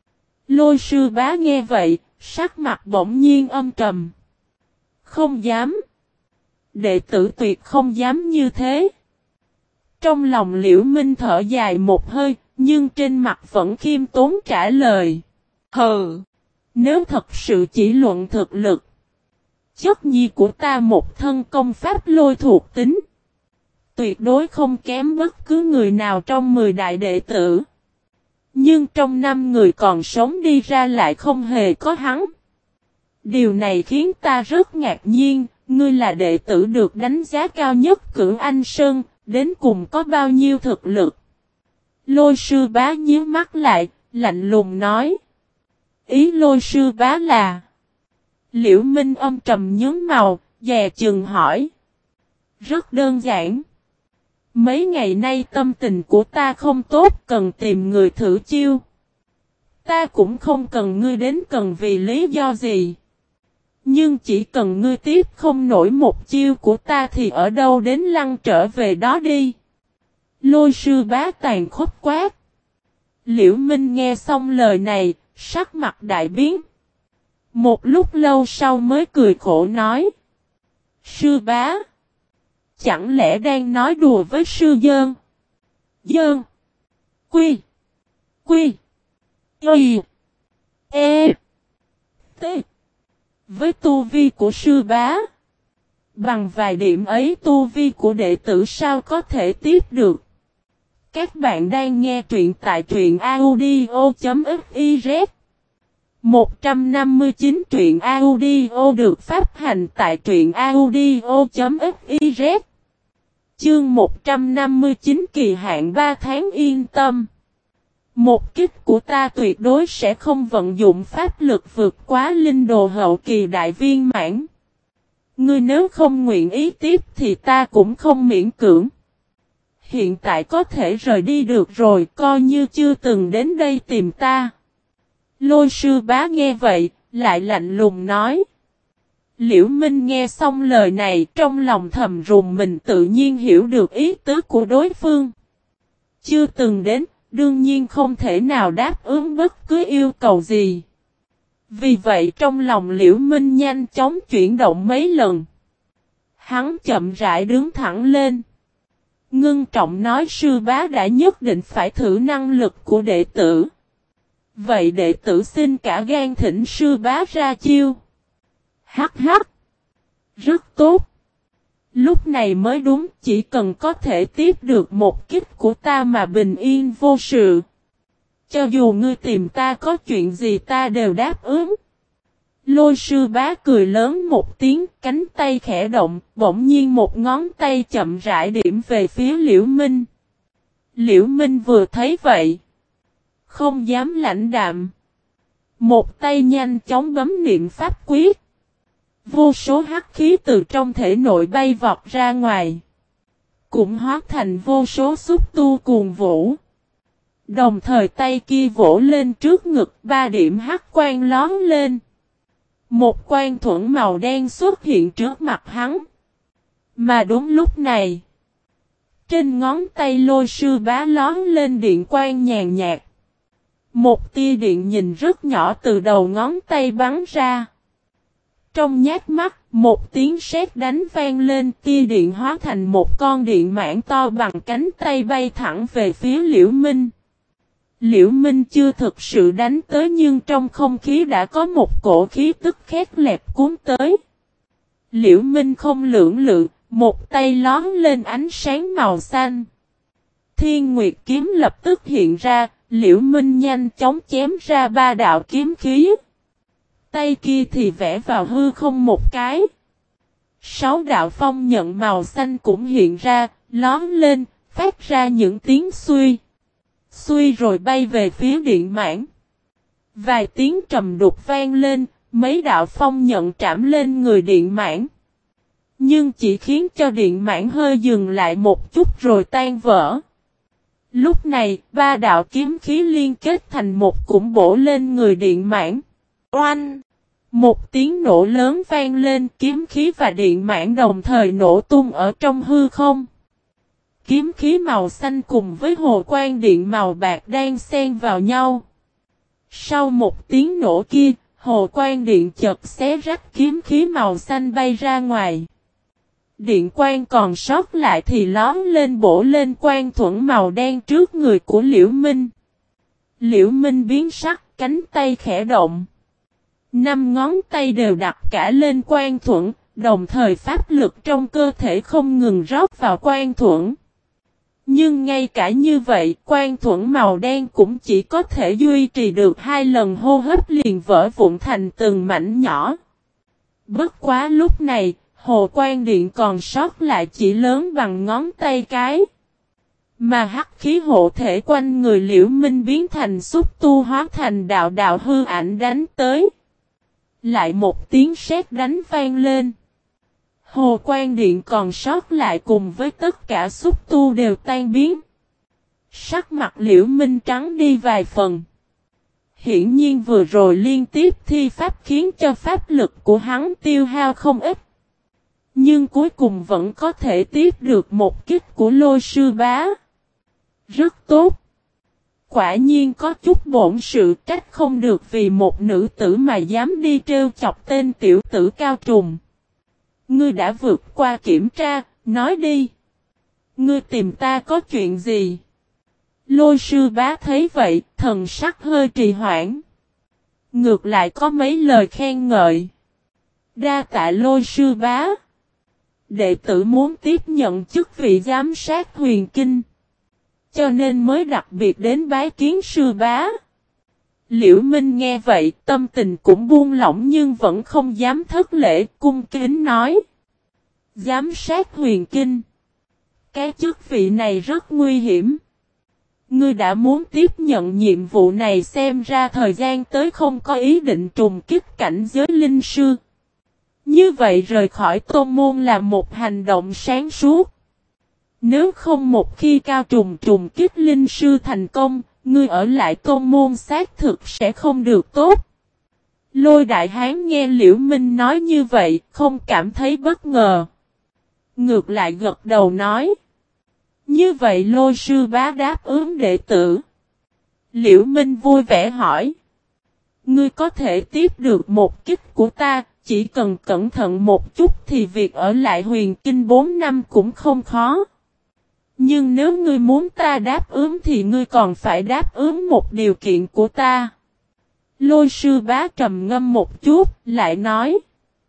Lôi sư bá nghe vậy, sắc mặt bỗng nhiên âm trầm. Không dám. Đệ tử tuyệt không dám như thế. Trong lòng Liễu Minh thở dài một hơi, nhưng trên mặt vẫn khiêm tốn trả lời. Hừ, nếu thật sự chỉ luận thực lực. Chất nhi của ta một thân công pháp lôi thuộc tính. Tuyệt đối không kém bất cứ người nào trong 10 đại đệ tử. Nhưng trong 5 người còn sống đi ra lại không hề có hắn. Điều này khiến ta rất ngạc nhiên, ngươi là đệ tử được đánh giá cao nhất Cửu Anh Sơn, đến cùng có bao nhiêu thực lực. Lôi sư bá nhíu mắt lại, lạnh lùng nói. Ý Lôi sư bá là. Liễu Minh âm trầm nhướng màu, dè chừng hỏi. Rất đơn giản. Mấy ngày nay tâm tình của ta không tốt, cần tìm người thử chiêu. Ta cũng không cần ngươi đến cần vì lý do gì. Nhưng chỉ cần ngươi tiếp không nổi một chiêu của ta thì ở đâu đến lăn trở về đó đi. Lôi sư bá tàn khốc quát. Liễu Minh nghe xong lời này, sắc mặt đại biến. Một lúc lâu sau mới cười khổ nói. Sư bá. Chẳng lẽ đang nói đùa với sư dơn? Dơn. Quy. Quy. Y. E. T. Với tu vi của sư bá. Bằng vài điểm ấy tu vi của đệ tử sao có thể tiếp được. Các bạn đang nghe truyện tại truyện audio.fiz 159 truyện audio được phát hành tại truyện audio.fiz Chương 159 kỳ hạn 3 tháng yên tâm. Một kích của ta tuyệt đối sẽ không vận dụng pháp lực vượt quá linh đồ hậu kỳ đại viên mãn. Ngươi nếu không nguyện ý tiếp thì ta cũng không miễn cưỡng. Hiện tại có thể rời đi được rồi, coi như chưa từng đến đây tìm ta. Lôi sư bá nghe vậy, lại lạnh lùng nói. Liễu Minh nghe xong lời này, trong lòng thầm rùng mình tự nhiên hiểu được ý tứ của đối phương. Chưa từng đến, đương nhiên không thể nào đáp ứng bất cứ yêu cầu gì. Vì vậy trong lòng Liễu Minh nhanh chóng chuyển động mấy lần. Hắn chậm rãi đứng thẳng lên. Ngưng trọng nói sư bá đã nhất định phải thử năng lực của đệ tử. Vậy đệ tử xin cả gan thỉnh sư bá ra chiêu. Hắc hắc. Rất tốt. Lúc này mới đúng, chỉ cần có thể tiếp được một kích của ta mà bình yên vô sự. Cho dù ngươi tìm ta có chuyện gì ta đều đáp ứng. Lôi sư bá cười lớn một tiếng, cánh tay khẽ động, bỗng nhiên một ngón tay chậm rãi điểm về phía Liễu Minh. Liễu Minh vừa thấy vậy, không dám lãnh đạm. Một tay nhanh chóng bấm niệm pháp quyết. Vô số hắc khí từ trong thể nội bay vọt ra ngoài. Cũng hóa thành vô số xúc tu cuồng vũ. Đồng thời tay kia vỗ lên trước ngực, 3 điểm hắc quang lóm lên. Một quang thuẫn màu đen xuất hiện trước mặt hắn. Mà đúng lúc này, trên ngón tay lôi sư bá lóm lên điện quang nhàn nhạt. Một tia điện nhìn rất nhỏ từ đầu ngón tay bắn ra. Trong nhát mắt, một tiếng sét đánh vang lên, tia điện hóa thành một con điện mãng to bằng cánh tay bay thẳng về phía Liễu Minh. Liễu Minh chưa thực sự đánh tới nhưng trong không khí đã có một cổ khí tức khét lẹt cuốn tới. Liễu Minh không lưỡng lự, một tay lóm lên ánh sáng màu xanh. Thiên Nguyệt kiếm lập tức hiện ra, Liễu Minh nhanh chóng chém ra 3 đạo kiếm khí. Tay kia thì vẽ vào hư không một cái. 6 đạo phong nhận màu xanh cũng hiện ra, lóm lên, phát ra những tiếng xuy. Xuy rồi bay về phía điện mãng. Vài tiếng trầm đục vang lên, mấy đạo phong nhận trảm lên người điện mãng. Nhưng chỉ khiến cho điện mãng hơi dừng lại một chút rồi tan vỡ. Lúc này, 3 đạo kiếm khí liên kết thành một cũng bổ lên người điện mãng. Oanh! Một tiếng nổ lớn vang lên, kiếm khí và điện mãng đồng thời nổ tung ở trong hư không. Kiếm khí màu xanh cùng với hồ quang điện màu bạc đang xen vào nhau. Sau một tiếng nổ kia, hồ quang điện chợt xé rách kiếm khí màu xanh bay ra ngoài. Điện quang còn sót lại thì lóm lên bổ lên quang thuẫn màu đen trước người của Liễu Minh. Liễu Minh biến sắc, cánh tay khẽ động. 5 ngón tay đều đặt cả lên quang thuẫn, đồng thời pháp lực trong cơ thể không ngừng rót vào quang thuẫn. Nhưng ngay cả như vậy, quang thuẫn màu đen cũng chỉ có thể duy trì được 2 lần hô hấp liền vỡ vụn thành từng mảnh nhỏ. Bất quá lúc này, hồ quang điện còn sót lại chỉ lớn bằng ngón tay cái. Mà hắc khí hộ thể quanh người Liễu Minh biến thành xúc tu hóa thành đạo đạo hư ảnh đánh tới. Lại một tiếng sét đánh vang lên. Hồ quang điện còn sót lại cùng với tất cả xúc tu đều tan biến. Sắc mặt Liễu Minh trắng đi vài phần. Hiển nhiên vừa rồi liên tiếp thi pháp khiến cho pháp lực của hắn tiêu hao không ít. Nhưng cuối cùng vẫn có thể tiếp được một kích của lôi sư bá. Rất tốt. Quả nhiên có chút bổn sự, trách không được vì một nữ tử mà dám đi trêu chọc tên tiểu tử Cao Trùng. Ngươi đã vượt qua kiểm tra, nói đi. Ngươi tìm ta có chuyện gì? Lôi sư bá thấy vậy, thần sắc hơi trì hoãn. Ngược lại có mấy lời khen ngợi. Đa tạ lôi sư bá. Đệ tử muốn tiếp nhận chức vị giám sát huyền kinh. Cho nên mới đặc biệt đến bái kiến sư bá. Liễu Minh nghe vậy, tâm tình cũng buông lỏng nhưng vẫn không dám thất lễ, cung kính nói. Giám sát huyền kinh. Cái chức vị này rất nguy hiểm. Ngươi đã muốn tiếp nhận nhiệm vụ này xem ra thời gian tới không có ý định trùng kích cảnh giới linh sư. Như vậy rời khỏi tôn môn là một hành động sáng suốt. Nếu không một khi Cao trùng kích linh sư thành công, ngươi ở lại tôn môn xác thực sẽ không được tốt. Lôi đại hán nghe Liễu Minh nói như vậy, không cảm thấy bất ngờ. Ngược lại gật đầu nói. Như vậy lôi sư bá đáp ứng đệ tử. Liễu Minh vui vẻ hỏi. Ngươi có thể tiếp được một kích của ta, chỉ cần cẩn thận một chút thì việc ở lại huyền kinh 4 năm cũng không khó. Nhưng nếu ngươi muốn ta đáp ứng thì ngươi còn phải đáp ứng một điều kiện của ta. Lôi sư bá trầm ngâm một chút, lại nói.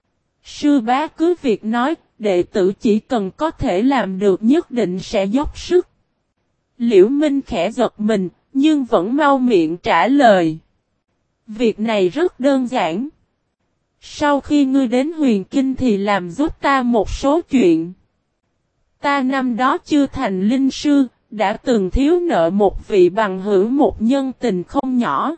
Sư bá cứ việc nói, đệ tử chỉ cần có thể làm được nhất định sẽ dốc sức. Liễu Minh khẽ giật mình, nhưng vẫn mau miệng trả lời. Việc này rất đơn giản. Sau khi ngươi đến huyền kinh thì làm giúp ta một số chuyện. Ta năm đó chưa thành linh sư, đã từng thiếu nợ một vị bằng hữu một nhân tình không nhỏ.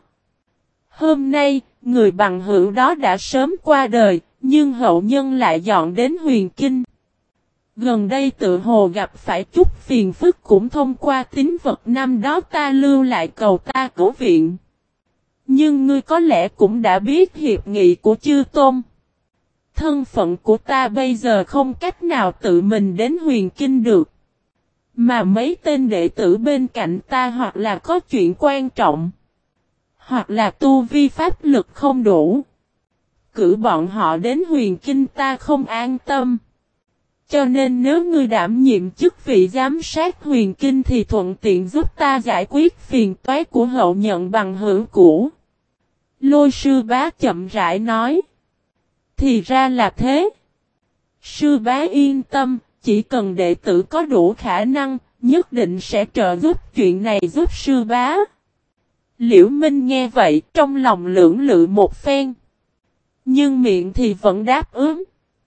Hôm nay, người bằng hữu đó đã sớm qua đời, nhưng hậu nhân lại dọn đến huyền kinh. Gần đây tự hồ gặp phải chút phiền phức cũng thông qua tín vật năm đó ta lưu lại cầu ta cứu viện. Nhưng ngươi có lẽ cũng đã biết hiệp nghị của chư tôn. Thân phận của ta bây giờ không cách nào tự mình đến huyền kinh được. Mà mấy tên đệ tử bên cạnh ta hoặc là có chuyện quan trọng. Hoặc là tu vi pháp lực không đủ. Cử bọn họ đến huyền kinh ta không an tâm. Cho nên nếu ngươi đảm nhiệm chức vị giám sát huyền kinh thì thuận tiện giúp ta giải quyết phiền toái của hậu nhận bằng hữu cũ. Lôi sư bá chậm rãi nói. Thì ra là thế. Sư bá yên tâm, chỉ cần đệ tử có đủ khả năng, nhất định sẽ trợ giúp chuyện này giúp sư bá. Liễu Minh nghe vậy, trong lòng lưỡng lự một phen. Nhưng miệng thì vẫn đáp ứng.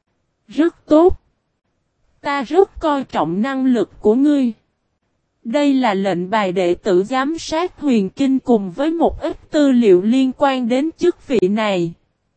Rất tốt. Ta rất coi trọng năng lực của ngươi. Đây là lệnh bài đệ tử giám sát huyền kinh cùng với một ít tư liệu liên quan đến chức vị này.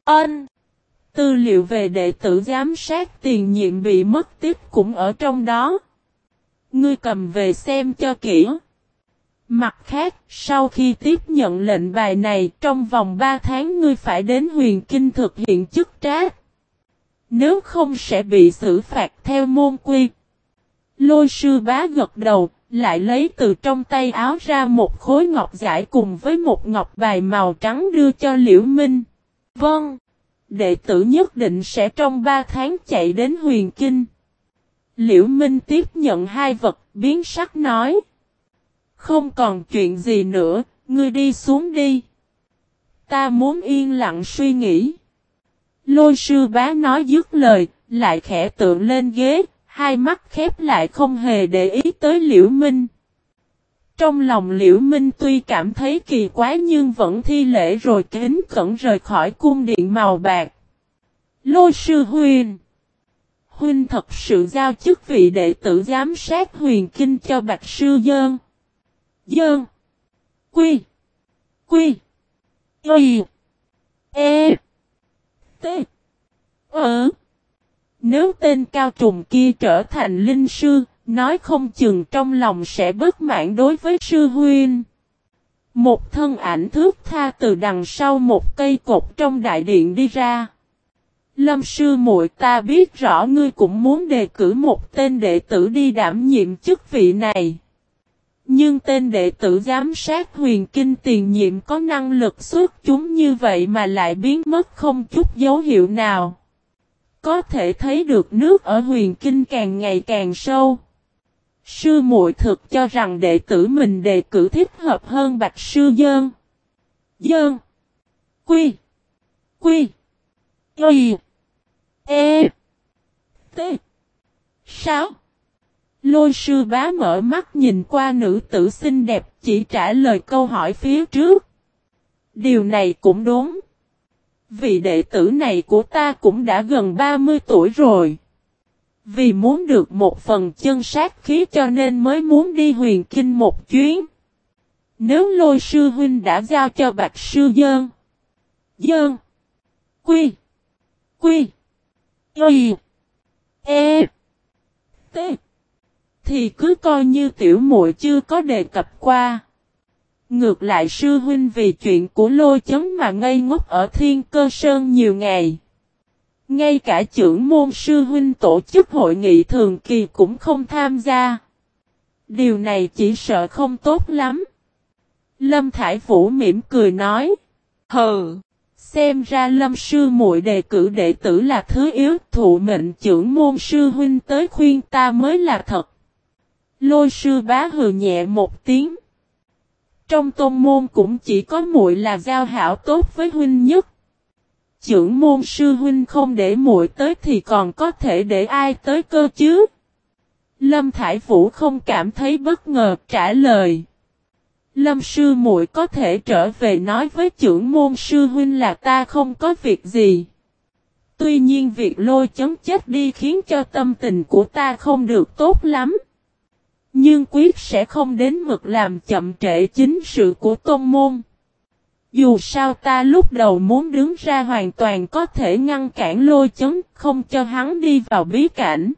Tư liệu về đệ tử giám sát tiền nhiệm bị mất tích cũng ở trong đó. Ngươi cầm về xem cho kỹ. Mặt khác, sau khi tiếp nhận lệnh bài này, trong vòng 3 tháng ngươi phải đến huyền kinh thực hiện chức trách. Nếu không sẽ bị xử phạt theo môn quy. Lôi sư bá gật đầu, lại lấy từ trong tay áo ra một khối ngọc giải cùng với một ngọc bài màu trắng đưa cho Liễu Minh. Vâng, đệ tử nhất định sẽ trong 3 tháng chạy đến huyền kinh. Liễu Minh tiếp nhận hai vật, biến sắc nói. Không còn chuyện gì nữa, ngươi đi xuống đi. Ta muốn yên lặng suy nghĩ. Lôi sư bá nói dứt lời, lại khẽ tựa lên ghế, hai mắt khép lại không hề để ý tới Liễu Minh. Trong lòng Liễu Minh tuy cảm thấy kỳ quái nhưng vẫn thi lễ rồi kính cẩn rời khỏi cung điện màu bạc. Lôi sư huynh. Huynh thật sự giao chức vị đệ tử giám sát huyền kinh cho Bạch sư Dơn. Dơn. Quy. Quy. Y. E. T. Nếu tên cao trùng kia trở thành linh sư, nói không chừng trong lòng sẽ bất mãn đối với sư huynh. Một thân ảnh thước tha từ đằng sau một cây cột trong đại điện đi ra. Lâm sư muội, ta biết rõ ngươi cũng muốn đề cử một tên đệ tử đi đảm nhiệm chức vị này. Nhưng tên đệ tử giám sát huyền kinh tiền nhiệm có năng lực xuất chúng như vậy mà lại biến mất không chút dấu hiệu nào. Có thể thấy được nước ở huyền kinh càng ngày càng sâu. Sư muội thực cho rằng đệ tử mình đề cử thích hợp hơn Bạch sư Dơn. Dơn. Quy. Quy. Y. E. T. Sao? Lôi sư bá mở mắt nhìn qua nữ tử xinh đẹp chỉ trả lời câu hỏi phía trước. Điều này cũng đúng. Vị đệ tử này của ta cũng đã gần 30 tuổi rồi. Vì muốn được một phần chân sát khí cho nên mới muốn đi huyền kinh một chuyến. Nếu lôi sư huynh đã giao cho Bạch sư Dơn. Dơn. Quy. Quy. Y. E. T. Thì cứ coi như tiểu muội chưa có đề cập qua. Ngược lại sư huynh vì chuyện của Lôi Chấn mà ngây ngốc ở Thiên Cơ Sơn nhiều ngày. Ngay cả trưởng môn sư huynh tổ chức hội nghị thường kỳ cũng không tham gia. Điều này chỉ sợ không tốt lắm. Lâm Thải Vũ mỉm cười nói. Hừ, Xem ra Lâm sư muội đề cử đệ tử là thứ yếu, thụ mệnh trưởng môn sư huynh tới khuyên ta mới là thật. Lôi sư bá hừ nhẹ một tiếng. Trong tôn môn cũng chỉ có muội là giao hảo tốt với huynh nhất. Trưởng môn sư huynh không để muội tới thì còn có thể để ai tới cơ chứ? Lâm Thải Vũ không cảm thấy bất ngờ trả lời. Lâm sư muội có thể trở về nói với trưởng môn sư huynh là ta không có việc gì. Tuy nhiên việc Lôi Chấn chết đi khiến cho tâm tình của ta không được tốt lắm. Nhưng quyết sẽ không đến mực làm chậm trễ chính sự của tôn môn. Dù sao ta lúc đầu muốn đứng ra hoàn toàn có thể ngăn cản Lôi Chấn, không cho hắn đi vào bí cảnh.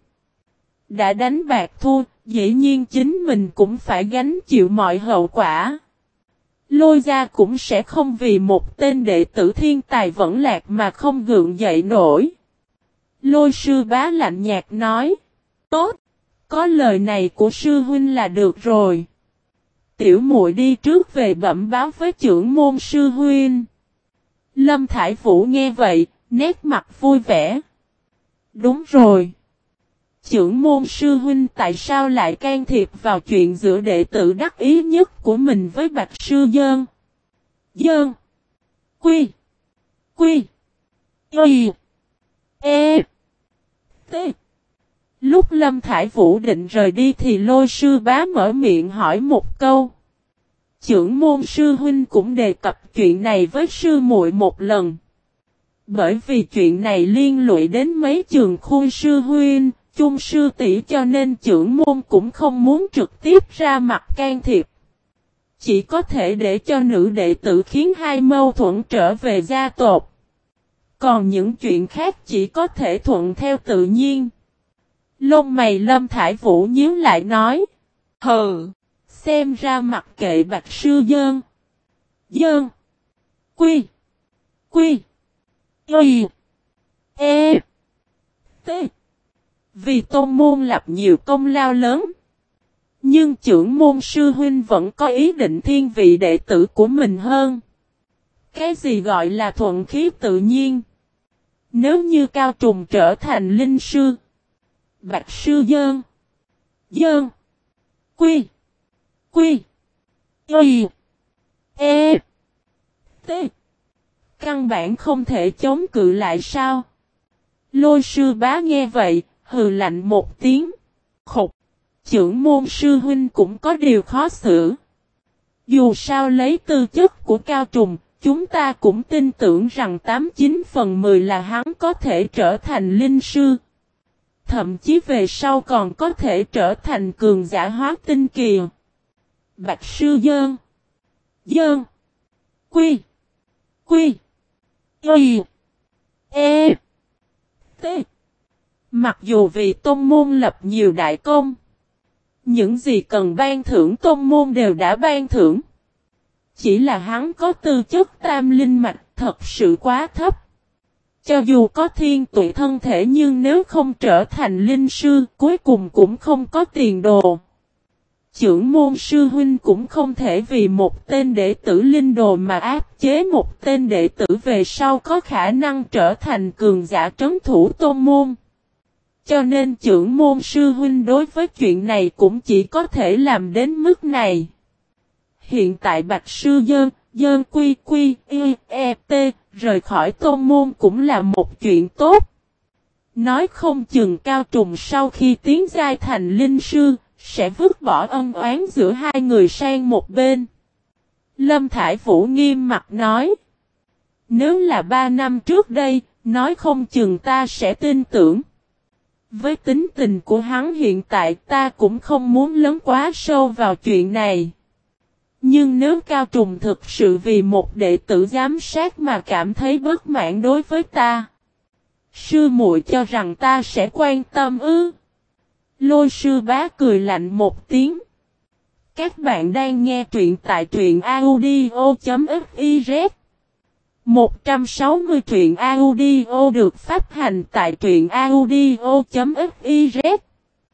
Đã đánh bạc thua, dĩ nhiên chính mình cũng phải gánh chịu mọi hậu quả. Lôi gia cũng sẽ không vì một tên đệ tử thiên tài vẫn lạc mà không gượng dậy nổi. Lôi sư bá lạnh nhạt nói. Tốt, có lời này của sư huynh là được rồi. Tiểu muội đi trước về bẩm báo với trưởng môn sư huynh. Lâm Thải Vũ nghe vậy, nét mặt vui vẻ. Đúng rồi. Trưởng môn sư huynh tại sao lại can thiệp vào chuyện giữa đệ tử đắc ý nhất của mình với Bạch Sư Dơn? Dơn. Quy. Quy. Y. E. T. Lúc Lâm Thải Vũ định rời đi thì Lôi sư bá mở miệng hỏi một câu. Trưởng môn sư huynh cũng đề cập chuyện này với sư muội một lần. Bởi vì chuyện này liên lụy đến mấy trường khui sư huynh, chung sư tỷ cho nên trưởng môn cũng không muốn trực tiếp ra mặt can thiệp. Chỉ có thể để cho nữ đệ tử khiến hai mâu thuẫn trở về gia tộc. Còn những chuyện khác chỉ có thể thuận theo tự nhiên. Lông mày Lâm Thải Vũ nhíu lại nói. Hừ, xem ra mặc kệ Bạch Sư Dơn. Dơn. Quy. Quy. Y. E. T. Vì tôn môn lập nhiều công lao lớn. Nhưng trưởng môn sư huynh vẫn có ý định thiên vị đệ tử của mình hơn. Cái gì gọi là thuận khí tự nhiên? Nếu như Cao Trùng trở thành linh sư. Bạch Sư Dơn. Dơn. Quy. Quy. Y. E. T. Căn bản không thể chống cự lại sao? Lôi sư bá nghe vậy, hừ lạnh một tiếng. Khục. Trưởng môn sư huynh cũng có điều khó xử. Dù sao lấy tư chất của Cao Trùng, chúng ta cũng tin tưởng rằng 89/10 là hắn có thể trở thành linh sư. Thậm chí về sau còn có thể trở thành cường giả hóa tinh kỳ. Bạch Sư Dơn. Dơn. Quy. Quy. Y. E. T. Mặc dù vì tôn môn lập nhiều đại công, những gì cần ban thưởng tôn môn đều đã ban thưởng. Chỉ là hắn có tư chất tam linh mạch thật sự quá thấp. Cho dù có thiên tuệ thân thể nhưng nếu không trở thành linh sư cuối cùng cũng không có tiền đồ. Trưởng môn sư huynh cũng không thể vì một tên đệ tử linh đồ mà áp chế một tên đệ tử về sau có khả năng trở thành cường giả trấn thủ tôn môn. Cho nên trưởng môn sư huynh đối với chuyện này cũng chỉ có thể làm đến mức này. Hiện tại Bạch Sư Dơn Quy Quy Y E T rời khỏi tôn môn cũng là một chuyện tốt. Nói không chừng Cao Trùng sau khi tiến giai thành linh sư, sẽ vứt bỏ ân oán giữa hai người sang một bên. Lâm Thải Vũ nghiêm mặt nói. Nếu là 3 năm trước đây, nói không chừng ta sẽ tin tưởng. Với tính tình của hắn hiện tại ta cũng không muốn lấn quá sâu vào chuyện này. Nhưng nếu Cao Trùng thực sự vì một đệ tử giám sát mà cảm thấy bất mãn đối với ta, sư muội cho rằng ta sẽ quan tâm ư? Lôi sư bá cười lạnh một tiếng. Các bạn đang nghe truyện tại truyện audio.fiz 160 truyện audio được phát hành tại truyện audio.fiz.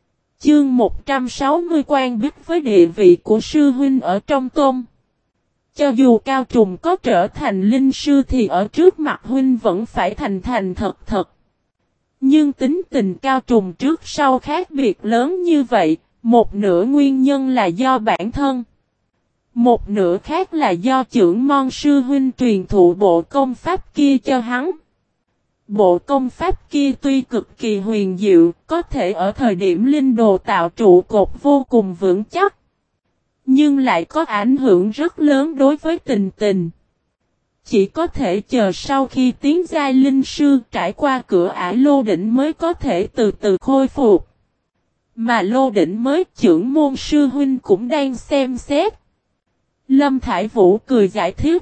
Chương 160 quan biết với địa vị của sư huynh ở trong tôn. Cho dù Cao Trùng có trở thành linh sư thì ở trước mặt huynh vẫn phải thành thành thật thật. Nhưng tính tình Cao Trùng trước sau khác biệt lớn như vậy, một nửa nguyên nhân là do bản thân. Một nửa khác là do trưởng môn sư huynh truyền thụ bộ công pháp kia cho hắn. Bộ công pháp kia tuy cực kỳ huyền diệu, có thể ở thời điểm linh đồ tạo trụ cột vô cùng vững chắc. Nhưng lại có ảnh hưởng rất lớn đối với tình tình. Chỉ có thể chờ sau khi tiến giai linh sư trải qua cửa ải lô đỉnh mới có thể từ từ khôi phục. Mà lô đỉnh mới trưởng môn sư huynh cũng đang xem xét. Lâm Thải Vũ cười giải thích.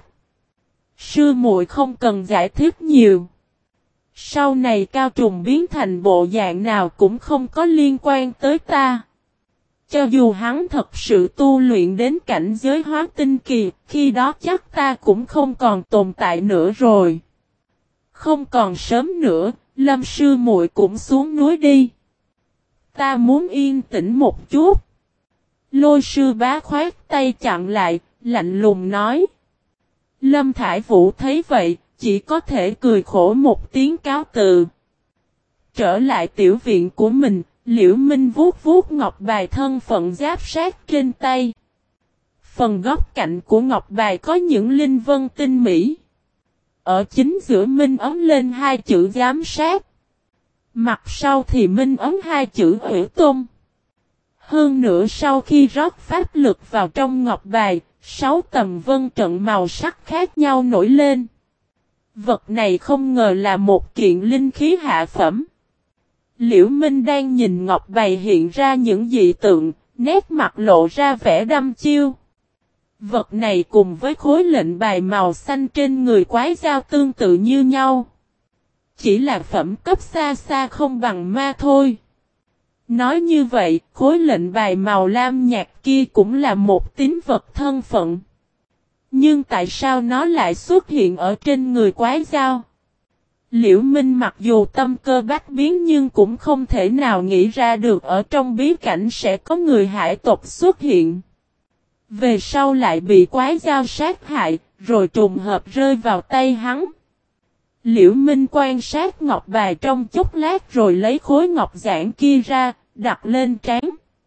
Sư muội không cần giải thích nhiều. Sau này Cao Trùng biến thành bộ dạng nào cũng không có liên quan tới ta. Cho dù hắn thật sự tu luyện đến cảnh giới hóa tinh kỳ, khi đó chắc ta cũng không còn tồn tại nữa rồi. Không còn sớm nữa, Lâm sư muội cũng xuống núi đi. Ta muốn yên tĩnh một chút. Lôi sư bá khoát tay chặn lại, lạnh lùng nói. Lâm Thải Vũ thấy vậy, chỉ có thể cười khổ một tiếng cáo từ. Trở lại tiểu viện của mình, Liễu Minh vuốt vuốt ngọc bài thân phận giáp sát trên tay. Phần góc cạnh của ngọc bài có những linh vân tinh mỹ. Ở chính giữa minh ấn lên hai chữ giám sát. Mặt sau thì minh ấn hai chữ Hủy Tôn. Hơn nữa sau khi rót pháp lực vào trong ngọc bài, 6 tầng vân trận màu sắc khác nhau nổi lên. Vật này không ngờ là một kiện linh khí hạ phẩm. Liễu Minh đang nhìn ngọc bài hiện ra những dị tượng, nét mặt lộ ra vẻ đăm chiêu. Vật này cùng với khối lệnh bài màu xanh trên người quái dao tương tự như nhau. Chỉ là phẩm cấp xa xa không bằng ma thôi. Nói như vậy, khối lệnh bài màu lam nhạt kia cũng là một tín vật thân phận. Nhưng tại sao nó lại xuất hiện ở trên người quái dao? Liễu Minh mặc dù tâm cơ bách biến nhưng cũng không thể nào nghĩ ra được ở trong bí cảnh sẽ có người hải tộc xuất hiện. Về sau lại bị quái dao sát hại, rồi trùng hợp rơi vào tay hắn. Liễu Minh quan sát ngọc bài trong chốc lát rồi lấy khối ngọc giản kia ra, đặt lên trán.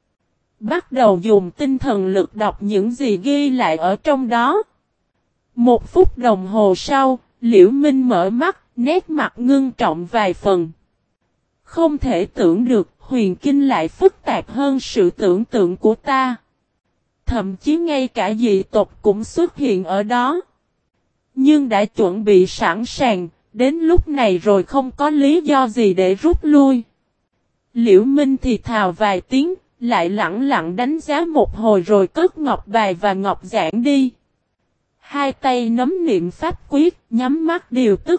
Bắt đầu dùng tinh thần lực đọc những gì ghi lại ở trong đó. 1 phút đồng hồ sau, Liễu Minh mở mắt, nét mặt ngưng trọng vài phần. Không thể tưởng được huyền kinh lại phức tạp hơn sự tưởng tượng của ta. Thậm chí ngay cả dị tộc cũng xuất hiện ở đó. Nhưng đã chuẩn bị sẵn sàng, đến lúc này rồi không có lý do gì để rút lui. Liễu Minh thì thào vài tiếng, lại lặng lặng đánh giá một hồi rồi cất ngọc bài và ngọc giản đi. Hai tay nắm niệm pháp quyết, nhắm mắt điều tức.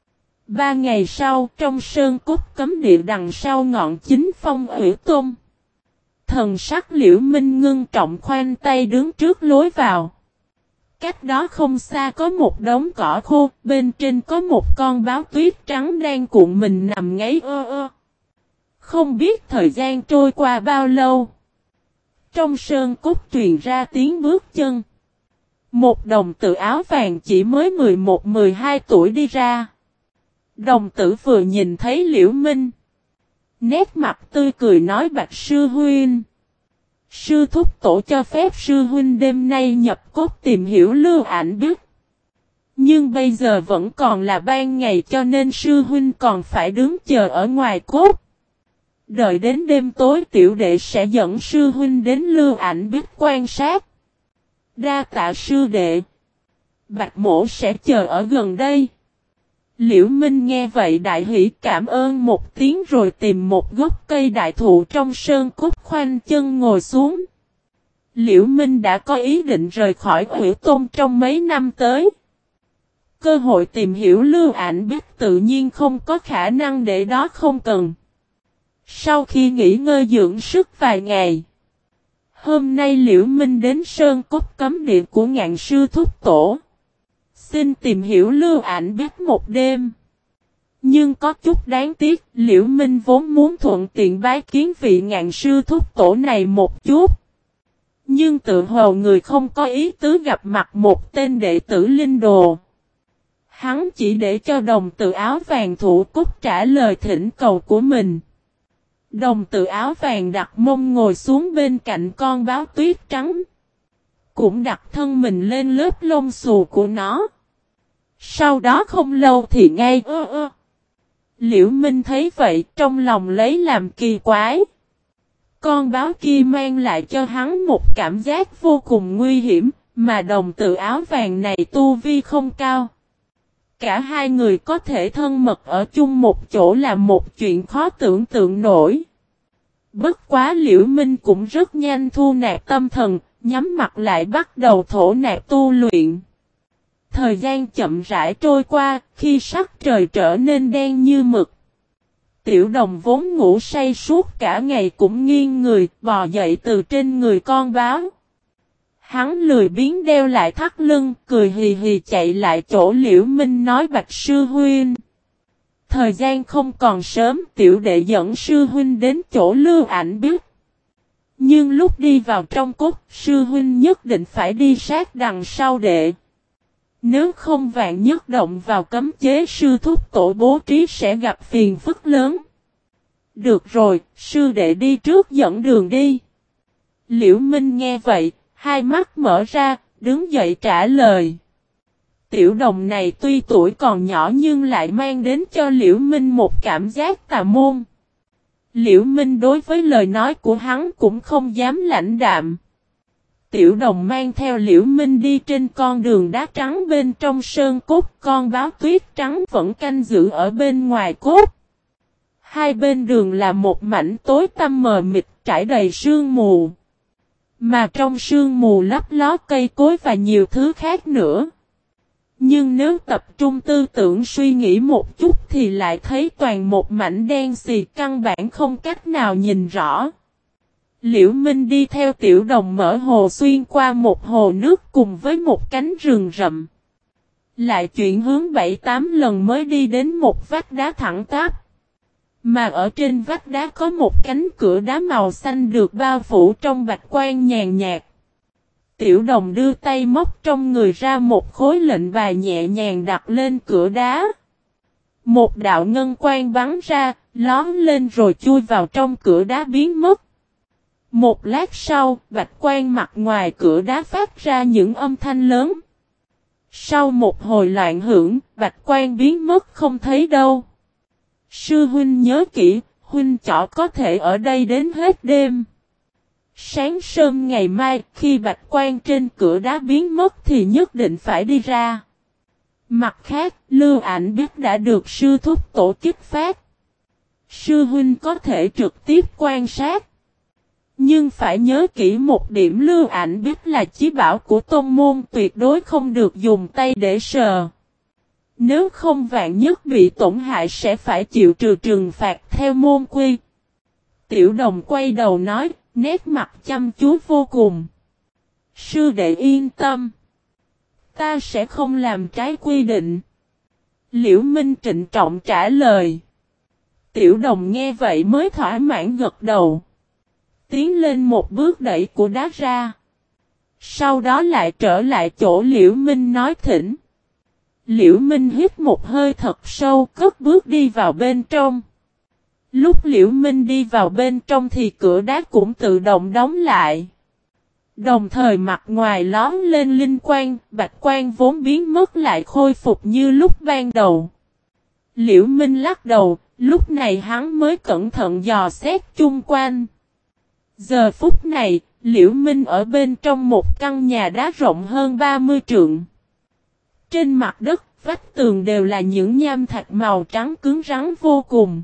3 ngày sau, trong sơn cốt cấm địa đằng sau ngọn chính phong Hủy Tôn. Thần sắc Liễu Minh ngưng trọng khoanh tay đứng trước lối vào. Cách đó không xa có một đống cỏ khô, bên trên có một con báo tuyết trắng đang cuộn mình nằm ngáy ơ ơ. Không biết thời gian trôi qua bao lâu. Trong sơn cốt truyền ra tiếng bước chân. Một đồng tử áo vàng chỉ mới 11-12 tuổi đi ra. Đồng tử vừa nhìn thấy Liễu Minh. Nét mặt tươi cười nói Bạch sư huynh. Sư thúc tổ cho phép sư huynh đêm nay nhập cốt tìm hiểu lưu ảnh biết. Nhưng bây giờ vẫn còn là ban ngày cho nên sư huynh còn phải đứng chờ ở ngoài cốt. Đợi đến đêm tối tiểu đệ sẽ dẫn sư huynh đến lưu ảnh biết quan sát. Đa tạ sư đệ. Bạch mổ sẽ chờ ở gần đây. Liễu Minh nghe vậy đại hỉ cảm ơn một tiếng rồi tìm một gốc cây đại thụ trong sơn cốt khoanh chân ngồi xuống. Liễu Minh đã có ý định rời khỏi Hủy Tôn trong mấy năm tới. Cơ hội tìm hiểu lưu ảnh biết tự nhiên không có khả năng để đó không cần. Sau khi nghỉ ngơi dưỡng sức vài ngày. Hôm nay Liễu Minh đến sơn cốt cấm địa của Ngạn sư thúc tổ. Xin tìm hiểu lưu ảnh biết một đêm. Nhưng có chút đáng tiếc, Liễu Minh vốn muốn thuận tiện bái kiến vị Ngạn sư thúc tổ này một chút. Nhưng tự hồ người không có ý tứ gặp mặt một tên đệ tử linh đồ. Hắn chỉ để cho đồng tử áo vàng thủ cốt trả lời thỉnh cầu của mình. Đồng tử áo vàng đặt mông ngồi xuống bên cạnh con báo tuyết trắng. Cũng đặt thân mình lên lớp lông xù của nó. Sau đó không lâu thì ngay Liễu Minh thấy vậy trong lòng lấy làm kỳ quái. Con báo kia mang lại cho hắn một cảm giác vô cùng nguy hiểm, mà đồng tử áo vàng này tu vi không cao. Cả hai người có thể thân mật ở chung một chỗ là một chuyện khó tưởng tượng nổi. Bất quá Liễu Minh cũng rất nhanh thu nạp tâm thần, nhắm mặt lại bắt đầu thổ nạp tu luyện. Thời gian chậm rãi trôi qua, khi sắc trời trở nên đen như mực. Tiểu Đồng vốn ngủ say suốt cả ngày cũng nghiêng người, bò dậy từ trên người con báo. Hắn lười biếng đeo lại thắt lưng, cười hì hì chạy lại chỗ Liễu Minh nói Bạch sư huynh. Thời gian không còn sớm, tiểu đệ dẫn sư huynh đến chỗ Lưu Ảnh biết. Nhưng lúc đi vào trong cốt, sư huynh nhất định phải đi sát đằng sau đệ. Nếu không vạn nhất động vào cấm chế sư thúc tổ bố trí sẽ gặp phiền phức lớn. Được rồi, sư đệ đi trước dẫn đường đi. Liễu Minh nghe vậy, hai mắt mở ra, đứng dậy trả lời. Tiểu Đồng này tuy tuổi còn nhỏ nhưng lại mang đến cho Liễu Minh một cảm giác tà môn. Liễu Minh đối với lời nói của hắn cũng không dám lãnh đạm. Tiểu Đồng mang theo Liễu Minh đi trên con đường đá trắng bên trong sơn cốt, con báo tuyết trắng vẫn canh giữ ở bên ngoài cốt. Hai bên đường là một mảnh tối tăm mờ mịt trải đầy sương mù. Mà trong sương mù lấp ló cây cối và nhiều thứ khác nữa. Nhưng nếu tập trung tư tưởng suy nghĩ một chút thì lại thấy toàn một mảnh đen xì căn bản không cách nào nhìn rõ. Liễu Minh đi theo Tiểu Đồng mở hồ xuyên qua một hồ nước cùng với một cánh rừng rậm. Lại chuyển hướng 7-8 lần mới đi đến một vách đá thẳng tắp. Mà ở trên vách đá có một cánh cửa đá màu xanh được bao phủ trong bạch quang nhàn nhạt. Tiểu Đồng đưa tay móc trong người ra một khối lệnh bài nhẹ nhàng đặt lên cửa đá. Một đạo ngân quang bắn ra, lóm lên rồi chui vào trong cửa đá biến mất. Một lát sau, bạch quang mặt ngoài cửa đá phát ra những âm thanh lớn. Sau một hồi loạn hưởng, bạch quang biến mất không thấy đâu. Sư huynh nhớ kỹ, huynh chỏ có thể ở đây đến hết đêm. Sáng sớm ngày mai, khi bạch quang trên cửa đá biến mất thì nhất định phải đi ra. Mặt khác, Lưu Ảnh biết đã được sư thúc tổ kích phát. Sư huynh có thể trực tiếp quan sát. Nhưng phải nhớ kỹ một điểm, Lưu Ảnh biết là chí bảo của tôn môn, tuyệt đối không được dùng tay để sờ. Nếu không vạn nhất bị tổn hại sẽ phải chịu trừng phạt theo môn quy. Tiểu Đồng quay đầu nói, nét mặt chăm chú vô cùng. Sư đệ yên tâm. Ta sẽ không làm trái quy định. Liễu Minh trịnh trọng trả lời. Tiểu Đồng nghe vậy mới thỏa mãn gật đầu. Tiến lên một bước đẩy của đá ra. Sau đó lại trở lại chỗ Liễu Minh nói thỉnh. Liễu Minh hít một hơi thật sâu, cất bước đi vào bên trong. Lúc Liễu Minh đi vào bên trong thì cửa đá cũng tự động đóng lại. Đồng thời mặt ngoài lóm lên linh quang, bạch quang vốn biến mất lại khôi phục như lúc ban đầu. Liễu Minh lắc đầu, lúc này hắn mới cẩn thận dò xét chung quanh. Giờ phút này, Liễu Minh ở bên trong một căn nhà đá rộng hơn 30 trượng. Trên mặt đất, vách tường đều là những nham thạch màu trắng cứng rắn vô cùng.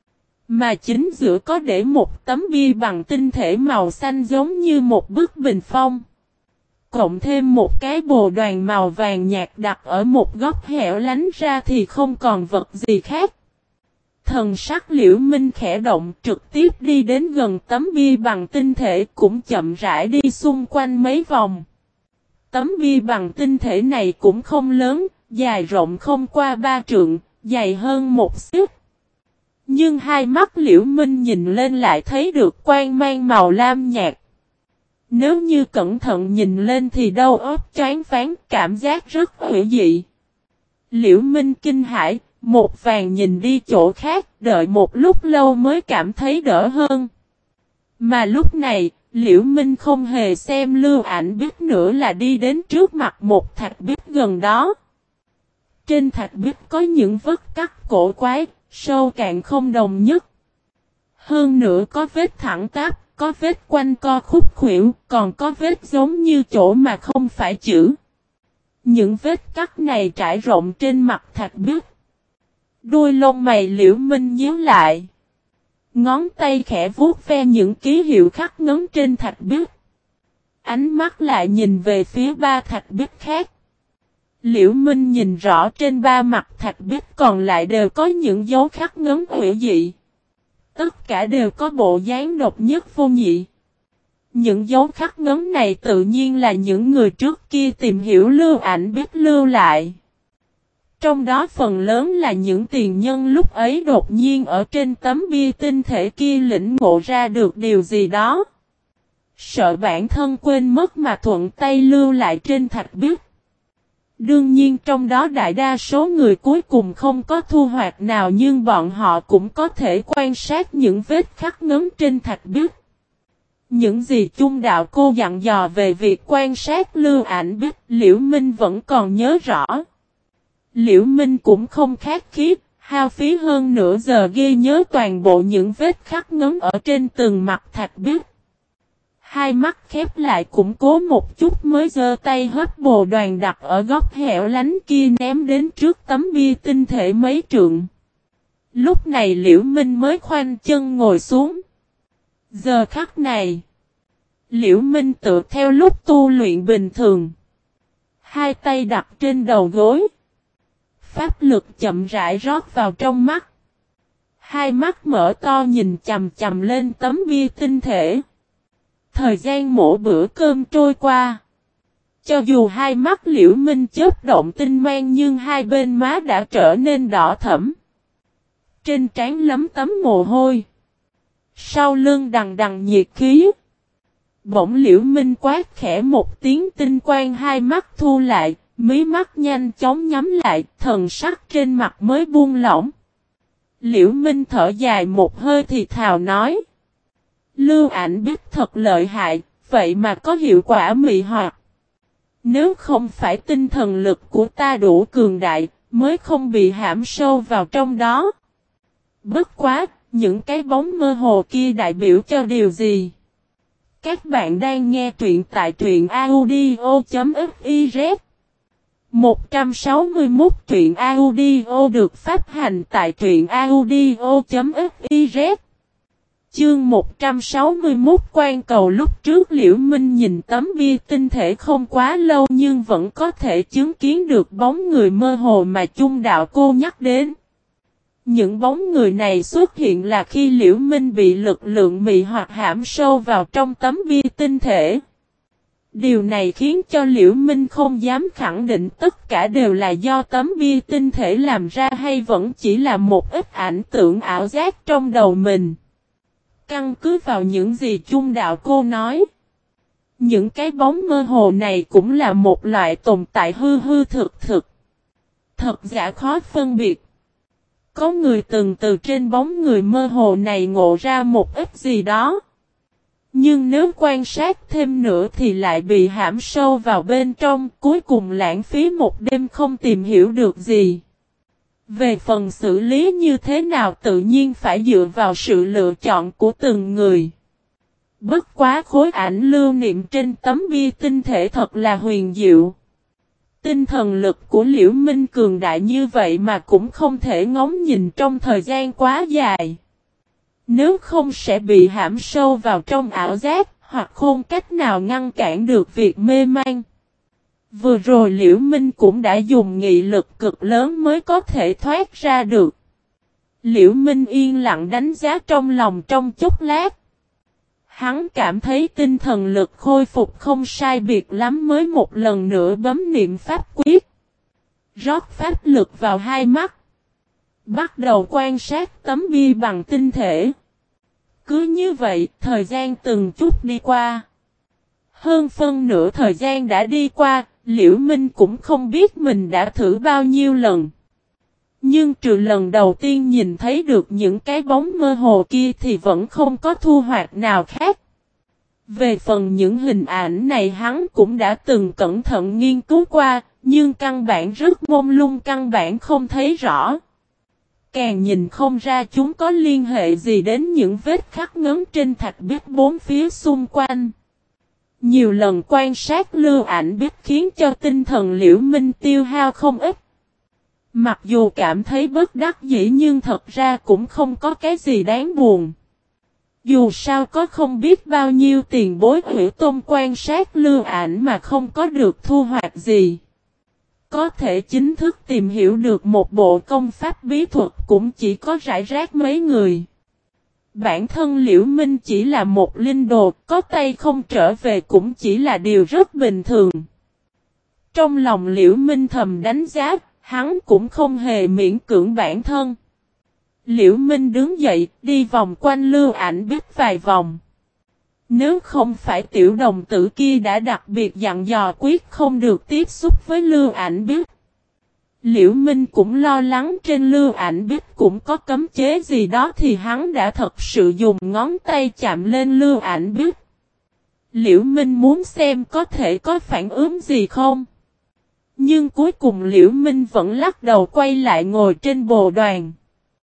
Mà chính giữa có để một tấm bia bằng tinh thể màu xanh giống như một bức bình phong. Cộng thêm một cái bồ đoàn màu vàng nhạt đặt ở một góc hẻo lánh ra thì không còn vật gì khác. Thần sắc Liễu Minh khẽ động, trực tiếp đi đến gần tấm bia bằng tinh thể, cũng chậm rãi đi xung quanh mấy vòng. Tấm bia bằng tinh thể này cũng không lớn, dài rộng không qua 3 trượng, dày hơn một xíu. Nhưng hai mắt Liễu Minh nhìn lên lại thấy được quang mang màu lam nhạt. Nếu như cẩn thận nhìn lên thì đầu óc choáng váng, cảm giác rất hủy dị. Liễu Minh kinh hãi, một vàng nhìn đi chỗ khác, đợi một lúc lâu mới cảm thấy đỡ hơn. Mà lúc này, Liễu Minh không hề xem Lưu Ảnh Bích nữa là đi đến trước mặt một thạch bích gần đó. Trên thạch bích có những vết cắt cổ quái, sâu cạn không đồng nhất. Hơn nữa có vết thẳng tắp, có vết quanh co khúc khuỷu, còn có vết giống như chỗ mà không phải chữ. Những vết cắt này trải rộng trên mặt thạch bích. Đuôi lông mày Liễu Minh nhíu lại. Ngón tay khẽ vuốt ve những ký hiệu khắc ngấn trên thạch bích. Ánh mắt lại nhìn về phía ba thạch bích khác. Liễu Minh nhìn rõ trên ba mặt thạch bích còn lại đều có những dấu khắc ngấn hủy dị. Tất cả đều có bộ dáng độc nhất vô nhị. Những dấu khắc ngấn này tự nhiên là những người trước kia tìm hiểu Lưu Ảnh Bích lưu lại. Trong đó phần lớn là những tiền nhân lúc ấy đột nhiên ở trên tấm bia tinh thể kia lĩnh ngộ ra được điều gì đó. Sợ bản thân quên mất mà thuận tay lưu lại trên thạch bích. Đương nhiên trong đó đại đa số người cuối cùng không có thu hoạch nào nhưng bọn họ cũng có thể quan sát những vết khắc ngấn trên thạch bích. Những gì Chung Đạo Cô dặn dò về việc quan sát Lưu Ảnh Bích, Liễu Minh vẫn còn nhớ rõ. Liễu Minh cũng không khách khí, hao phí hơn nửa giờ ghi nhớ toàn bộ những vết khắc ngấn ở trên từng mặt thạch bích. Hai mắt khép lại củng cố một chút mới giơ tay hất bồ đoàn đặt ở góc hẻo lánh kia ném đến trước tấm bia tinh thể mấy trượng. Lúc này Liễu Minh mới khoanh chân ngồi xuống. Giờ khắc này, Liễu Minh tự theo lúc tu luyện bình thường. Hai tay đặt trên đầu gối. Pháp lực chậm rãi rót vào trong mắt. Hai mắt mở to nhìn chằm chằm lên tấm bia tinh thể. Thời gian mỗi bữa cơm trôi qua. Cho dù hai mắt Liễu Minh chớp động tinh mang nhưng hai bên má đã trở nên đỏ thẫm. Trên trán lấm tấm mồ hôi. Sau lưng đằng đằng nhiệt khí. Bỗng Liễu Minh quát khẽ một tiếng tinh quang hai mắt thu lại, mí mắt nhanh chóng nhắm lại, thần sắc trên mặt mới buông lỏng. Liễu Minh thở dài một hơi thì thào nói. Lưu Ảnh Bích thật lợi hại, vậy mà có hiệu quả mị hoặc. Nếu không phải tinh thần lực của ta đủ cường đại, mới không bị hãm sâu vào trong đó. Bất quá, những cái bóng mơ hồ kia đại biểu cho điều gì? Các bạn đang nghe truyện tại truyện audio.fiz 161 truyện audio được phát hành tại truyện audio.fiz Chương 161 quan cầu lúc trước Liễu Minh nhìn tấm bia tinh thể không quá lâu nhưng vẫn có thể chứng kiến được bóng người mơ hồ mà Chung Đạo Cô nhắc đến. Những bóng người này xuất hiện là khi Liễu Minh bị lực lượng mị hoặc hãm sâu vào trong tấm bia tinh thể. Điều này khiến cho Liễu Minh không dám khẳng định tất cả đều là do tấm bia tinh thể làm ra hay vẫn chỉ là một ít ảnh tượng ảo giác trong đầu mình. Căn cứ vào những gì Chung Đạo Cô nói, những cái bóng mơ hồ này cũng là một loại tồn tại hư hư thực thực. Thật giả khó phân biệt. Có người từng từ trên bóng người mơ hồ này ngộ ra một ít gì đó. Nhưng nếu quan sát thêm nữa thì lại bị hãm sâu vào bên trong, cuối cùng lãng phí một đêm không tìm hiểu được gì. Về phần xử lý như thế nào tự nhiên phải dựa vào sự lựa chọn của từng người. Bất quá khối ảnh lưu niệm trên tấm bia tinh thể thật là huyền diệu. Tinh thần lực của Liễu Minh cường đại như vậy mà cũng không thể ngóng nhìn trong thời gian quá dài. Nếu không sẽ bị hãm sâu vào trong ảo giác, hoặc không cách nào ngăn cản được việc mê man. Vừa rồi Liễu Minh cũng đã dùng nghị lực cực lớn mới có thể thoát ra được. Liễu Minh yên lặng đánh giá trong lòng trong chốc lát. Hắn cảm thấy tinh thần lực khôi phục không sai biệt lắm mới một lần nữa bấm niệm pháp quyết. Rót pháp lực vào hai mắt. Bắt đầu quan sát tấm bia bằng tinh thể. Cứ như vậy, thời gian từng chút đi qua. Hơn phân nửa thời gian đã đi qua, Liễu Minh cũng không biết mình đã thử bao nhiêu lần. Nhưng trừ lần đầu tiên nhìn thấy được những cái bóng mơ hồ kia thì vẫn không có thu hoạch nào khác. Về phần những hình ảnh này hắn cũng đã từng cẩn thận nghiên cứu qua, nhưng căn bản rất mông lung, căn bản không thấy rõ. Càng nhìn không ra chúng có liên hệ gì đến những vết khắc ngấn trên thạch bích bốn phía xung quanh. Nhiều lần quan sát lưu ảnh bích khiến cho tinh thần Liễu Minh tiêu hao không ít. Mặc dù cảm thấy bất đắc dĩ nhưng thật ra cũng không có cái gì đáng buồn. Dù sao có không biết bao nhiêu tiền bối Hủy Tôn quan sát lưu ảnh mà không có được thu hoạch gì. Có thể chính thức tìm hiểu được một bộ công pháp bí thuật cũng chỉ có rải rác mấy người. Bản thân Liễu Minh chỉ là một linh đồ, có tay không trở về cũng chỉ là điều rất bình thường. Trong lòng Liễu Minh thầm đánh giá, hắn cũng không hề miễn cưỡng bản thân. Liễu Minh đứng dậy, đi vòng quanh lưu ảnh bích vài vòng. Nếu không phải tiểu đồng tử kia đã đặc biệt dặn dò quyết không được tiếp xúc với lưu ảnh bích. Liễu Minh cũng lo lắng trên lưu ảnh bích cũng có cấm chế gì đó thì hắn đã thật sự dùng ngón tay chạm lên lưu ảnh bích. Liễu Minh muốn xem có thể có phản ứng gì không. Nhưng cuối cùng Liễu Minh vẫn lắc đầu quay lại ngồi trên bồ đoàn.